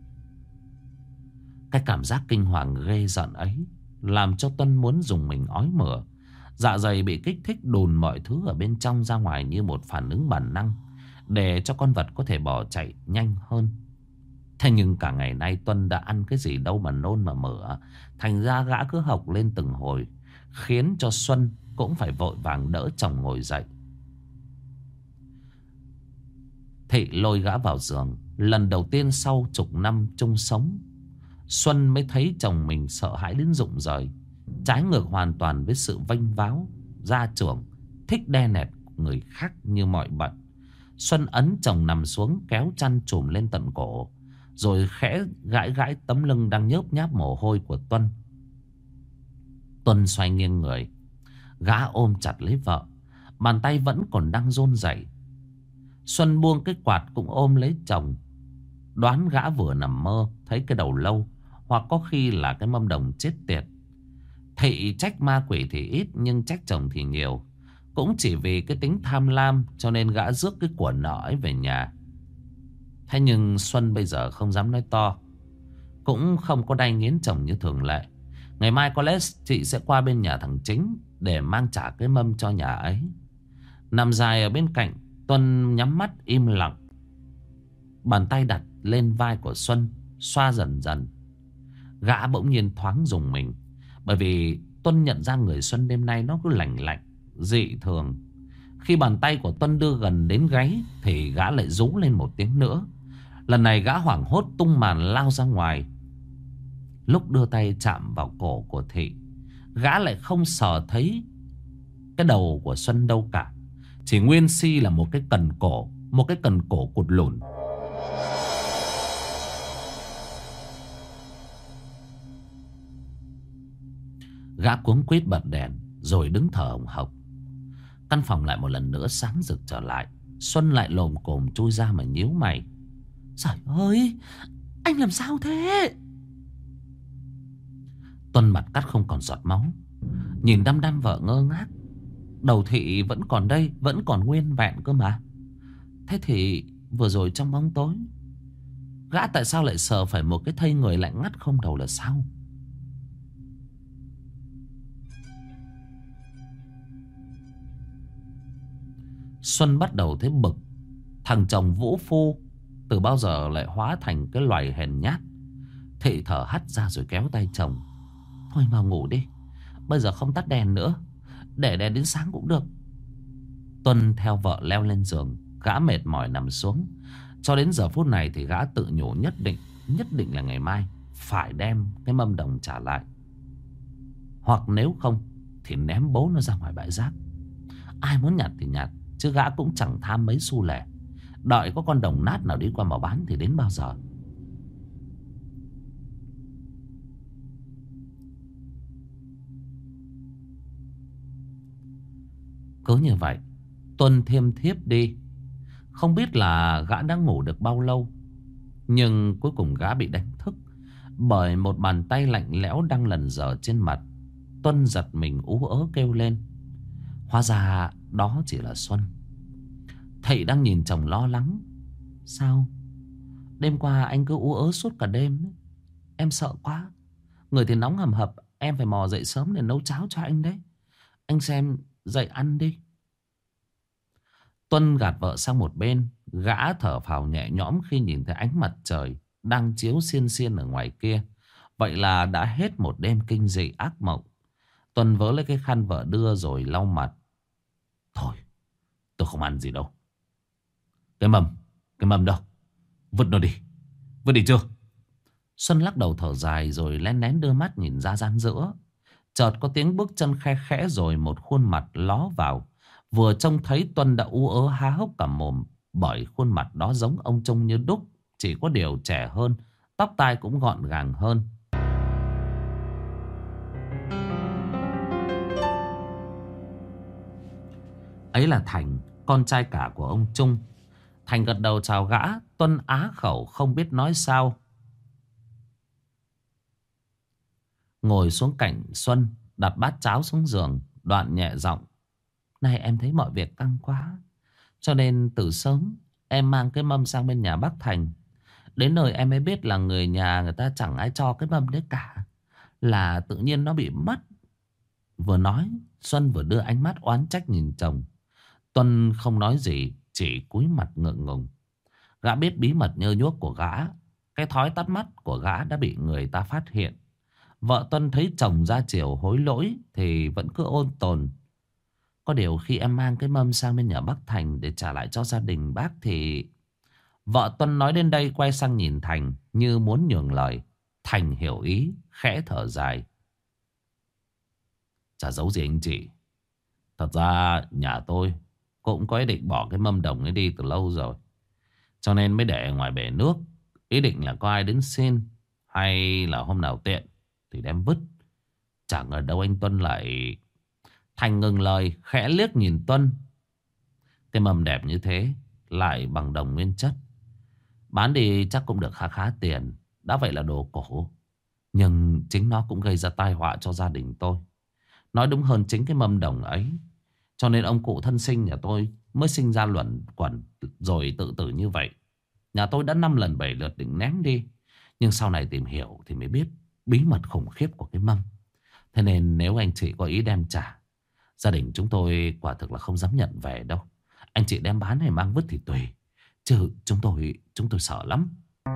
Cái cảm giác kinh hoàng ghê giận ấy làm cho Tuân muốn dùng mình ói mửa. Dạ dày bị kích thích đùn mọi thứ ở bên trong ra ngoài như một phản ứng bản năng, để cho con vật có thể bỏ chạy nhanh hơn. Thế nhưng cả ngày nay Tuân đã ăn cái gì đâu mà nôn mà mửa. Thành ra gã cứ hộc lên từng hồi, khiến cho Xuân cũng phải vội vàng đỡ chồng ngồi dậy. Thị lôi gã vào giường. Lần đầu tiên sau chục năm chung sống, Xuân mới thấy chồng mình sợ hãi đến rụng rời. Trái ngược hoàn toàn với sự vênh váo gia trưởng thích đe nẹt người khác như mọi bận. Xuân ấn chồng nằm xuống, kéo chăn trùm lên tận cổ, rồi khẽ gãi gãi tấm lưng đang nhớp nháp mồ hôi của Tuân. Tuân xoay nghiêng người, gã ôm chặt lấy vợ, bàn tay vẫn còn đang run rẩy. Xuân buông cái quạt cũng ôm lấy chồng. Đoán gã vừa nằm mơ thấy cái đầu lâu, hoặc có khi là cái mâm đồng chết tiệt. Thị trách ma quỷ thì ít, nhưng trách chồng thì nhiều. Cũng chỉ vì cái tính tham lam cho nên gã rước cái của nợ ấy về nhà. Thế nhưng Xuân bây giờ không dám nói to, cũng không có đay nghiến chồng như thường lệ. Ngày mai có lẽ chị sẽ qua bên nhà thằng Chính để mang trả cái mâm cho nhà ấy. Nằm dài ở bên cạnh, Tuân nhắm mắt im lặng. Bàn tay đặt lên vai của Xuân, xoa dần dần. Gã bỗng nhiên thoáng rùng mình, bởi vì Tuân nhận ra người Xuân đêm nay nó cứ lạnh lạnh, dị thường. Khi bàn tay của Tuân đưa gần đến gáy thì gã lại rú lên một tiếng nữa. Lần này gã hoảng hốt tung màn lao ra ngoài. Lúc đưa tay chạm vào cổ của Thị, gã lại không sờ thấy cái đầu của Xuân đâu cả. Chỉ nguyên si là một cái cần cổ, một cái cần cổ cụt lủn. Gã cuống quýt bật đèn rồi đứng thở hổn hộc. Căn phòng lại một lần nữa sáng rực trở lại. Xuân lại lồm cồm chui ra mà nhíu mày. Trời ơi, anh làm sao thế? Tuân mặt cắt không còn giọt máu, nhìn đăm đăm vợ ngơ ngác. Đầu Thị vẫn còn đây, vẫn còn nguyên vẹn cơ mà. Thế thì vừa rồi trong bóng tối, gã tại sao lại sờ phải một cái thây người lạnh ngắt không đầu là sao? Xuân bắt đầu thấy bực. Thằng chồng vũ phu từ bao giờ lại hóa thành cái loài hèn nhát. Thị thở hắt ra rồi kéo tay chồng. Thôi vào ngủ đi, bây giờ không tắt đèn nữa, để đèn đến sáng cũng được. Tuân theo vợ leo lên giường. Gã mệt mỏi nằm xuống. Cho đến giờ phút này thì gã tự nhủ nhất định là ngày mai phải đem cái mâm đồng trả lại. Hoặc nếu không thì ném bố nó ra ngoài bãi rác. Ai muốn nhặt thì nhặt, chứ gã cũng chẳng tham mấy xu lẻ. Đợi có con đồng nát nào đi qua mà bán thì đến bao giờ. Cứ như vậy Tuân thêm thiếp đi. Không biết là gã đã ngủ được bao lâu, nhưng cuối cùng gã bị đánh thức bởi một bàn tay lạnh lẽo đang lần dở trên mặt. Tuân giật mình ú ớ kêu lên. Hóa ra đó chỉ là Xuân. Thị đang nhìn chồng lo lắng. Sao? Đêm qua anh cứ ú ớ suốt cả đêm ấy. Em sợ quá. Người thì nóng hầm hập, em phải mò dậy sớm để nấu cháo cho anh đấy. Anh xem dậy ăn đi. Tuân gạt vợ sang một bên. Gã thở phào nhẹ nhõm khi nhìn thấy ánh mặt trời đang chiếu xiên xiên ở ngoài kia. Vậy là đã hết một đêm kinh dị ác mộng. Tuân vớ lấy cái khăn vợ đưa rồi lau mặt. Thôi, tôi không ăn gì đâu. Cái mầm đâu? Vứt nó đi. Vứt đi chưa? Xuân lắc đầu thở dài rồi lén lén đưa mắt nhìn ra gian giữa. Chợt có tiếng bước chân khe khẽ rồi một khuôn mặt ló vào. Vừa trông thấy Tuân đã ú ớ há hốc cả mồm, bởi khuôn mặt đó giống ông trông như đúc, chỉ có điều trẻ hơn, tóc tai cũng gọn gàng hơn. Ấy là Thành, con trai cả của ông Trung. Thành gật đầu chào gã. Tuân á khẩu không biết nói sao, ngồi xuống cạnh Xuân, đặt bát cháo xuống giường, đoạn nhẹ giọng: "Này em thấy mọi việc căng quá, cho nên từ sớm em mang cái mâm sang bên nhà bác Thành. Đến nơi em mới biết là người nhà người ta chẳng ai cho cái mâm đấy cả, là tự nhiên nó bị mất." Vừa nói, Xuân vừa đưa ánh mắt oán trách nhìn chồng. Tuân không nói gì, chỉ cúi mặt ngượng ngùng. Gã biết bí mật nhơ nhuốc của gã, cái thói tắt mắt của gã đã bị người ta phát hiện. Vợ Tuân thấy chồng ra chiều hối lỗi thì vẫn cứ ôn tồn: "Có điều khi em mang cái mâm sang bên nhà bác Thành để trả lại cho gia đình bác thì..." Vợ Tuân nói đến đây quay sang nhìn Thành như muốn nhường lời. Thành hiểu ý, khẽ thở dài: "Chả giấu gì anh chị. Thật ra nhà tôi cũng có ý định bỏ cái mâm đồng ấy đi từ lâu rồi, cho nên mới để ngoài bể nước. Ý định là có ai đến xin, hay là hôm nào tiện thì đem vứt. Chẳng ngờ đâu anh Tuân lại..." Thành ngừng lời, khẽ liếc nhìn Tuân. Cái mâm đẹp như thế, lại bằng đồng nguyên chất, bán đi chắc cũng được khá khá tiền. Đã vậy là đồ cổ, nhưng chính nó cũng gây ra tai họa cho gia đình tôi. Nói đúng hơn, chính cái mâm đồng ấy, cho nên ông cụ thân sinh nhà tôi mới sinh ra luẩn quẩn rồi tự tử như vậy. Nhà tôi đã 5 lần 7 lượt định ném đi, nhưng sau này tìm hiểu thì mới biết bí mật khủng khiếp của cái mâm. Thế nên nếu anh chị có ý đem trả, gia đình chúng tôi quả thực là không dám nhận về đâu. Anh chị đem bán hay mang vứt thì tùy, chứ chúng tôi sợ lắm."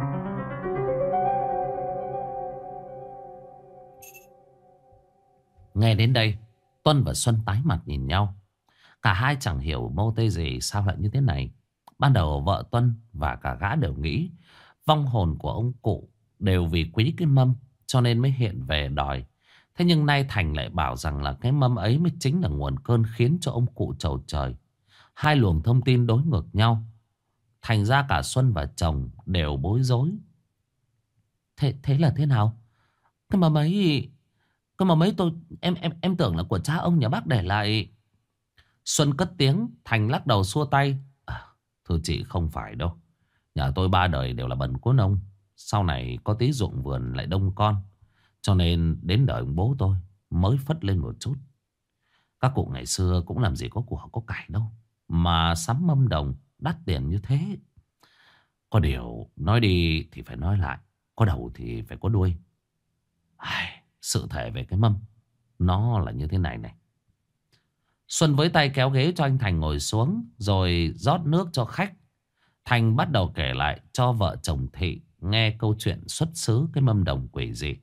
Nghe đến đây, Tuân và Xuân tái mặt nhìn nhau. Cả hai chẳng hiểu mô tê gì sao lại như thế này. Ban đầu vợ Tuân và cả gã đều nghĩ vong hồn của ông cụ đều vì quý cái mâm cho nên mới hiện về đòi. Thế nhưng nay Thành lại bảo rằng là cái mâm ấy mới chính là nguồn cơn khiến cho ông cụ trầu trời. Hai luồng thông tin đối ngược nhau, thành ra cả Xuân và chồng đều bối rối. Thế là thế nào? Cái mâm ấy tôi em tưởng là của cha ông nhà bác để lại. Xuân cất tiếng, Thành lắc đầu xua tay: "Thưa chị, không phải đâu. Nhà tôi 3 đời đều là bần cố nông. Sau này có tí ruộng vườn lại đông con, cho nên đến đời ông bố tôi mới phất lên một chút. Các cụ ngày xưa cũng làm gì có của có cải đâu, mà sắm mâm đồng đắt tiền như thế. Có điều nói đi thì phải nói lại, có đầu thì phải có đuôi. Sự thể về cái mâm nó là như thế này này." Xuân với tay kéo ghế cho anh Thành ngồi xuống, rồi rót nước cho khách. Thành bắt đầu kể lại cho vợ chồng Thị nghe câu chuyện xuất xứ cái mâm đồng quỷ dị.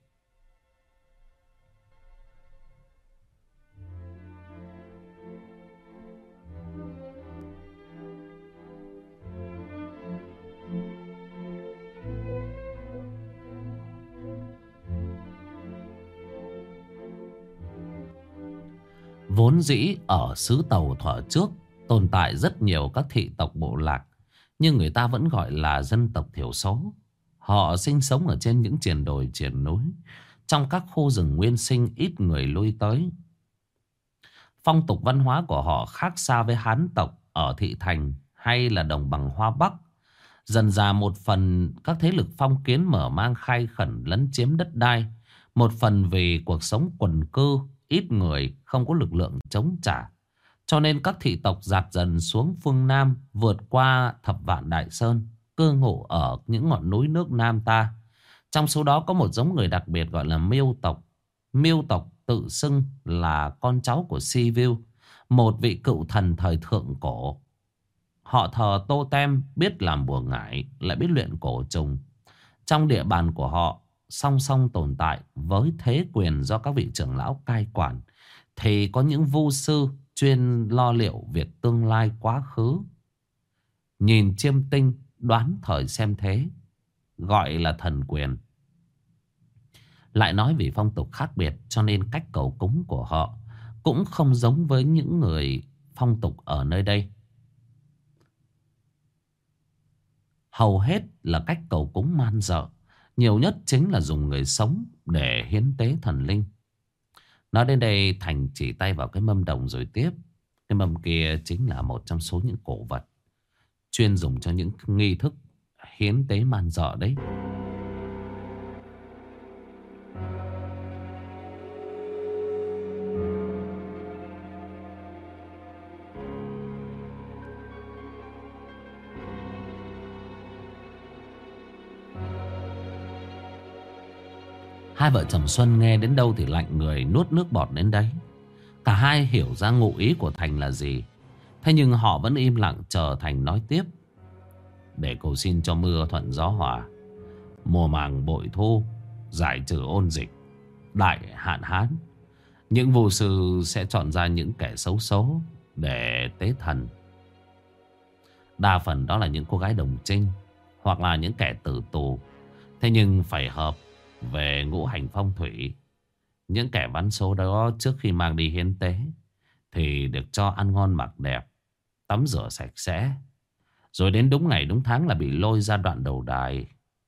Vốn dĩ ở xứ Tàu thuở trước tồn tại rất nhiều các thị tộc bộ lạc, nhưng người ta vẫn gọi là dân tộc thiểu số. Họ sinh sống ở trên những triền đồi triền núi, trong các khu rừng nguyên sinh ít người lui tới. Phong tục văn hóa của họ khác xa với Hán tộc ở thị thành hay là đồng bằng Hoa Bắc. Dần dà một phần các thế lực phong kiến mở mang khai khẩn lấn chiếm đất đai, một phần vì cuộc sống quần cư, ít người không có lực lượng chống trả, cho nên các thị tộc dạt dần xuống phương Nam, vượt qua Thập Vạn Đại Sơn, cư ngụ ở những ngọn núi nước Nam ta. Trong số đó có một giống người đặc biệt gọi là Miêu tộc. Miêu tộc tự xưng là con cháu của Sibiu, một vị cựu thần thời thượng cổ. Họ thờ totem, biết làm bùa ngải, lại biết luyện cổ trùng. Trong địa bàn của họ, song song tồn tại với thế quyền do các vị trưởng lão cai quản, thì có những vu sư chuyên lo liệu việc tương lai quá khứ, nhìn chiêm tinh, đoán thời xem thế, gọi là thần quyền. Lại nói vì phong tục khác biệt cho nên cách cầu cúng của họ cũng không giống với những người phong tục ở nơi đây. Hầu hết là cách cầu cúng man dợ. Nhiều nhất chính là dùng người sống để hiến tế thần linh. Nói đến đây Thành chỉ tay vào cái mâm đồng rồi tiếp. Cái mâm kia chính là một trong số những cổ vật chuyên dùng cho những nghi thức hiến tế man dợ đấy. Hai vợ chồng Xuân nghe đến đâu thì lạnh người, nuốt nước bọt đến đấy. Cả hai hiểu ra ngụ ý của Thành là gì. Thế nhưng họ vẫn im lặng chờ Thành nói tiếp. Để cầu xin cho mưa thuận gió hòa, mùa màng bội thu, giải trừ ôn dịch, đại hạn hán. Những vô sư sẽ chọn ra những kẻ xấu số để tế thần. Đa phần đó là những cô gái đồng trinh hoặc là những kẻ tử tù. Thế nhưng phải hợp về ngũ hành phong thủy. Những kẻ bắn số đó trước khi mang đi hiến tế thì được cho ăn ngon mặc đẹp, tắm rửa sạch sẽ, rồi đến đúng ngày đúng tháng là bị lôi ra đoạn đầu đài.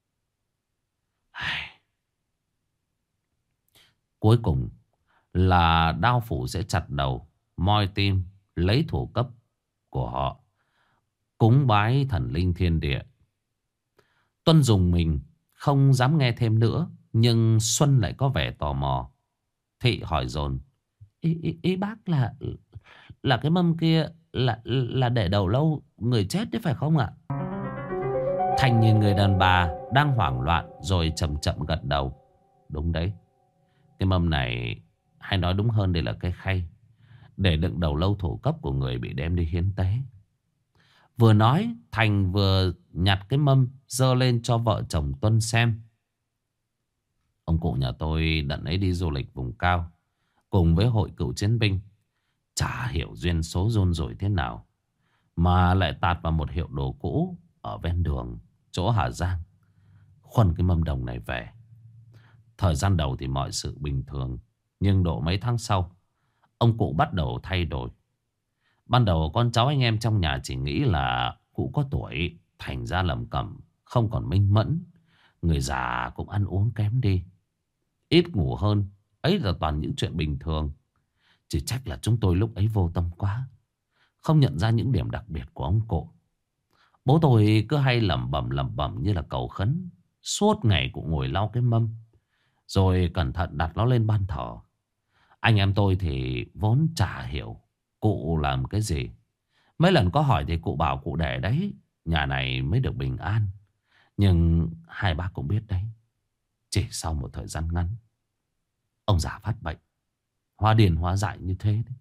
Cuối cùng là đao phủ sẽ chặt đầu, moi tim, lấy thủ cấp của họ, cúng bái thần linh thiên địa. Tuân dùng mình không dám nghe thêm nữa, nhưng Xuân lại có vẻ tò mò. Thị hỏi dồn: Ý bác là cái mâm kia là để đầu lâu người chết đấy phải không ạ? Thành nhìn người đàn bà đang hoảng loạn rồi chậm chậm gật đầu. Đúng đấy. Cái mâm này, hay nói đúng hơn đây là cái khay, để đựng đầu lâu thủ cấp của người bị đem đi hiến tế. Vừa nói Thành vừa nhặt cái mâm dơ lên cho vợ chồng Tuân xem. Ông cụ nhà tôi đợt ấy đi du lịch vùng cao cùng với hội cựu chiến binh. Chả hiểu duyên số rôn rổi thế nào mà lại tạt vào một hiệu đồ cũ ở ven đường chỗ Hà Giang, khuân cái mâm đồng này về. Thời gian đầu thì mọi sự bình thường, nhưng độ mấy tháng sau ông cụ bắt đầu thay đổi. Ban đầu con cháu anh em trong nhà chỉ nghĩ là cụ có tuổi, thành ra lẩm cẩm, không còn minh mẫn. Người già cũng ăn uống kém đi, ít ngủ hơn. Ấy là toàn những chuyện bình thường. Chỉ trách là chúng tôi lúc ấy vô tâm quá, không nhận ra những điểm đặc biệt của ông cụ. Bố tôi cứ hay lẩm bẩm như là cầu khấn. Suốt ngày cụ ngồi lau cái mâm, rồi cẩn thận đặt nó lên ban thờ. Anh em tôi thì vốn chả hiểu cụ làm cái gì. Mấy lần có hỏi thì cụ bảo cụ để đấy, nhà này mới được bình an. Nhưng hai bác cũng biết đấy, chỉ sau một thời gian ngắn, ông già phát bệnh, hóa điên hóa dại như thế đấy.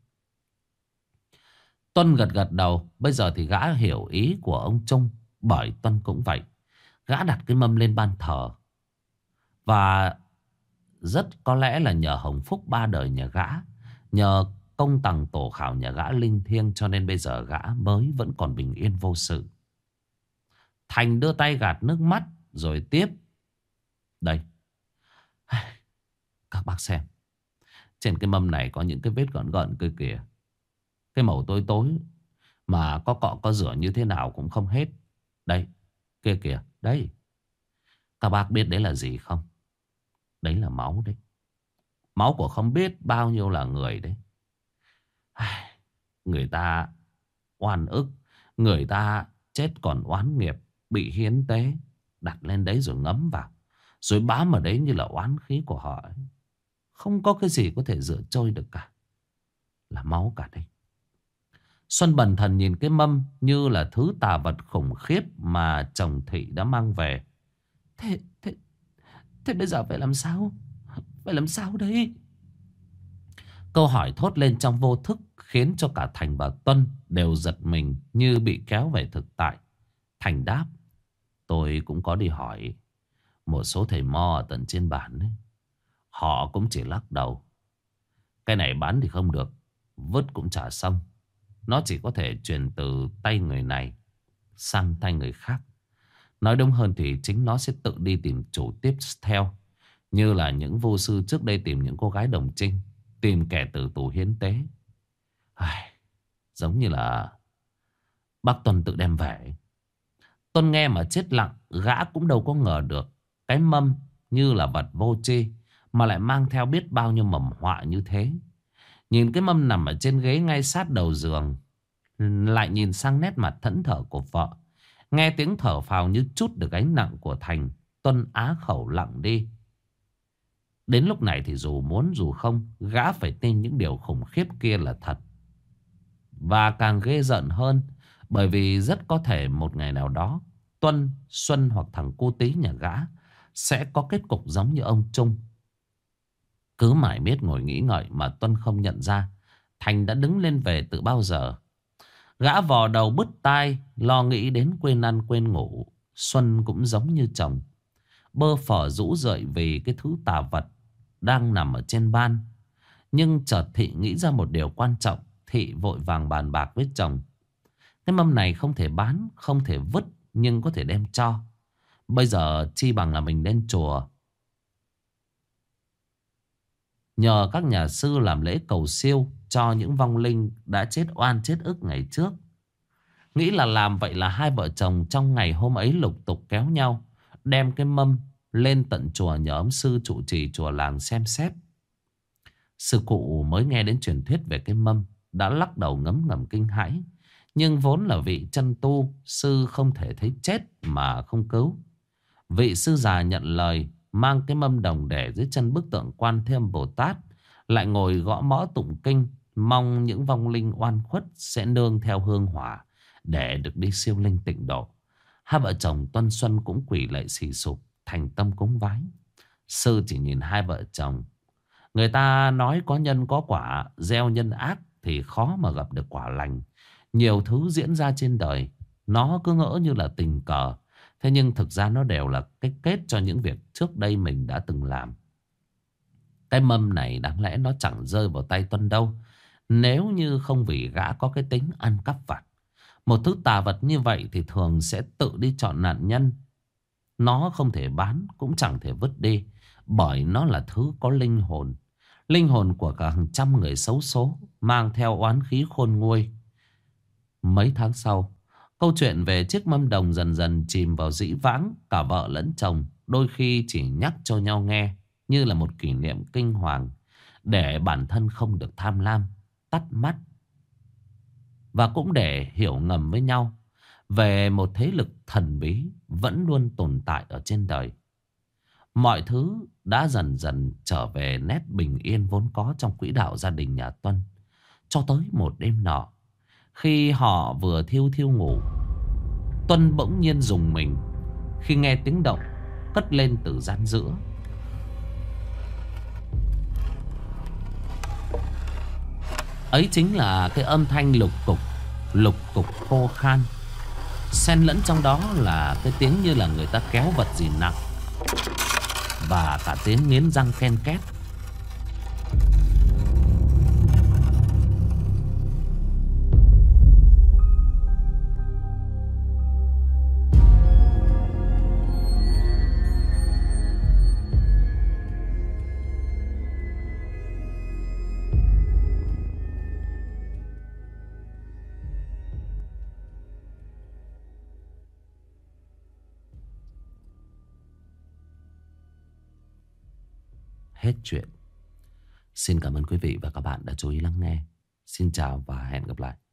Tuân gật gật đầu. Bây giờ thì gã hiểu ý của ông Trung, bởi Tuân cũng vậy. Gã đặt cái mâm lên ban thờ, và rất có lẽ là nhờ hồng phúc ba đời nhà gã, nhờ công tằng tổ khảo nhà gã linh thiêng, cho nên bây giờ gã mới vẫn còn bình yên vô sự. Thành đưa tay gạt nước mắt rồi tiếp. Đây, các bác xem, trên cái mâm này có những cái vết gợn gợn kia kìa. Cái màu tối tối mà có cọ có rửa như thế nào cũng không hết. Đây, kia kìa, đây. Các bác biết đấy là gì không? Đấy là máu đấy. Máu của không biết bao nhiêu là người đấy. Người ta oan ức, người ta chết còn oán nghiệp, bị hiến tế, đặt lên đấy rồi ngấm vào, rồi bám ở đấy như là oán khí của họ ấy. Không có cái gì có thể rửa trôi được cả, là máu cả đây. Xuân bần thần nhìn cái mâm như là thứ tà vật khủng khiếp mà chồng Thị đã mang về. Thế bây giờ phải làm sao? Phải làm sao đây? Câu hỏi thốt lên trong vô thức khiến cho cả Thành và Tuân đều giật mình như bị kéo về thực tại. Thành đáp: tôi cũng có đi hỏi một số thầy mo ở tận trên bản ấy. Họ cũng chỉ lắc đầu. Cái này bán thì không được, vứt cũng chả xong. Nó chỉ có thể truyền từ tay người này sang tay người khác. Nói đúng hơn thì chính nó sẽ tự đi tìm chủ tiếp theo. Như là những vô sư trước đây tìm những cô gái đồng trinh, tìm kẻ tử tù hiến tế. Ai, giống như là bác Tuân tự đem về. Tuân nghe mà chết lặng. Gã cũng đâu có ngờ được cái mâm như là vật vô tri mà lại mang theo biết bao nhiêu mầm họa như thế. Nhìn cái mâm nằm ở trên ghế ngay sát đầu giường, lại nhìn sang nét mặt thẫn thờ của vợ, nghe tiếng thở phào như trút được gánh nặng của Thành, Tuân á khẩu lặng đi. Đến lúc này thì dù muốn dù không, gã phải tin những điều khủng khiếp kia là thật. Và càng ghê giận hơn, bởi vì rất có thể một ngày nào đó Tuân, Xuân hoặc thằng cu tí nhà gã sẽ có kết cục giống như ông Trung. Cứ mãi miết ngồi nghĩ ngợi mà Tuân không nhận ra Thành đã đứng lên về từ bao giờ. Gã vò đầu bứt tai, lo nghĩ đến quên ăn quên ngủ. Xuân cũng giống như chồng, bơ phờ rũ rượi vì cái thứ tà vật đang nằm ở trên ban. Nhưng chợt Thị nghĩ ra một điều quan trọng. Thị vội vàng bàn bạc với chồng. Cái mâm này không thể bán, không thể vứt, nhưng có thể đem cho. Bây giờ chi bằng là mình đến chùa, nhờ các nhà sư làm lễ cầu siêu cho những vong linh đã chết oan chết ức ngày trước. Nghĩ là làm vậy là hai vợ chồng trong ngày hôm ấy lục tục kéo nhau đem cái mâm lên tận chùa nhờ ông sư trụ trì chùa làng xem xét. Sư cụ mới nghe đến truyền thuyết về cái mâm đã lắc đầu ngấm ngầm kinh hãi. Nhưng vốn là vị chân tu, sư không thể thấy chết mà không cứu. Vị sư già nhận lời, mang cái mâm đồng để dưới chân bức tượng Quan Thế Âm Bồ Tát, lại ngồi gõ mõ tụng kinh, mong những vong linh oan khuất sẽ nương theo hương hỏa để được đi siêu linh tịnh độ. Hai vợ chồng Tuân Xuân cũng quỳ lạy xì sụp, thành tâm cúng vái. Sư chỉ nhìn hai vợ chồng. Người ta nói có nhân có quả, gieo nhân ác thì khó mà gặp được quả lành. Nhiều thứ diễn ra trên đời, nó cứ ngỡ như là tình cờ. Thế nhưng thực ra nó đều là cái kết cho những việc trước đây mình đã từng làm. Cái mâm này đáng lẽ nó chẳng rơi vào tay Tuân đâu, nếu như không vì gã có cái tính ăn cắp vặt. Một thứ tà vật như vậy thì thường sẽ tự đi chọn nạn nhân. Nó không thể bán, cũng chẳng thể vứt đi, bởi nó là thứ có linh hồn. Linh hồn của cả hàng trăm người xấu số, mang theo oán khí khôn nguôi. Mấy tháng sau, câu chuyện về chiếc mâm đồng dần dần chìm vào dĩ vãng. Cả vợ lẫn chồng đôi khi chỉ nhắc cho nhau nghe, như là một kỷ niệm kinh hoàng, để bản thân không được tham lam, tắt mắt. Và cũng để hiểu ngầm với nhau về một thế lực thần bí vẫn luôn tồn tại ở trên đời. Mọi thứ đã dần dần trở về nét bình yên vốn có trong quỹ đạo gia đình nhà Tuân. Cho tới một đêm nọ, khi họ vừa thiêu thiêu ngủ, Tuân bỗng nhiên rùng mình khi nghe tiếng động cất lên từ gian giữa. Ấy chính là cái âm thanh lục cục khô khan. Xen lẫn trong đó là cái tiếng như là người ta kéo vật gì nặng, và cả tiếng nghiến răng ken két. Hết chuyện. Xin cảm ơn quý vị và các bạn đã chú ý lắng nghe. Xin chào và hẹn gặp lại.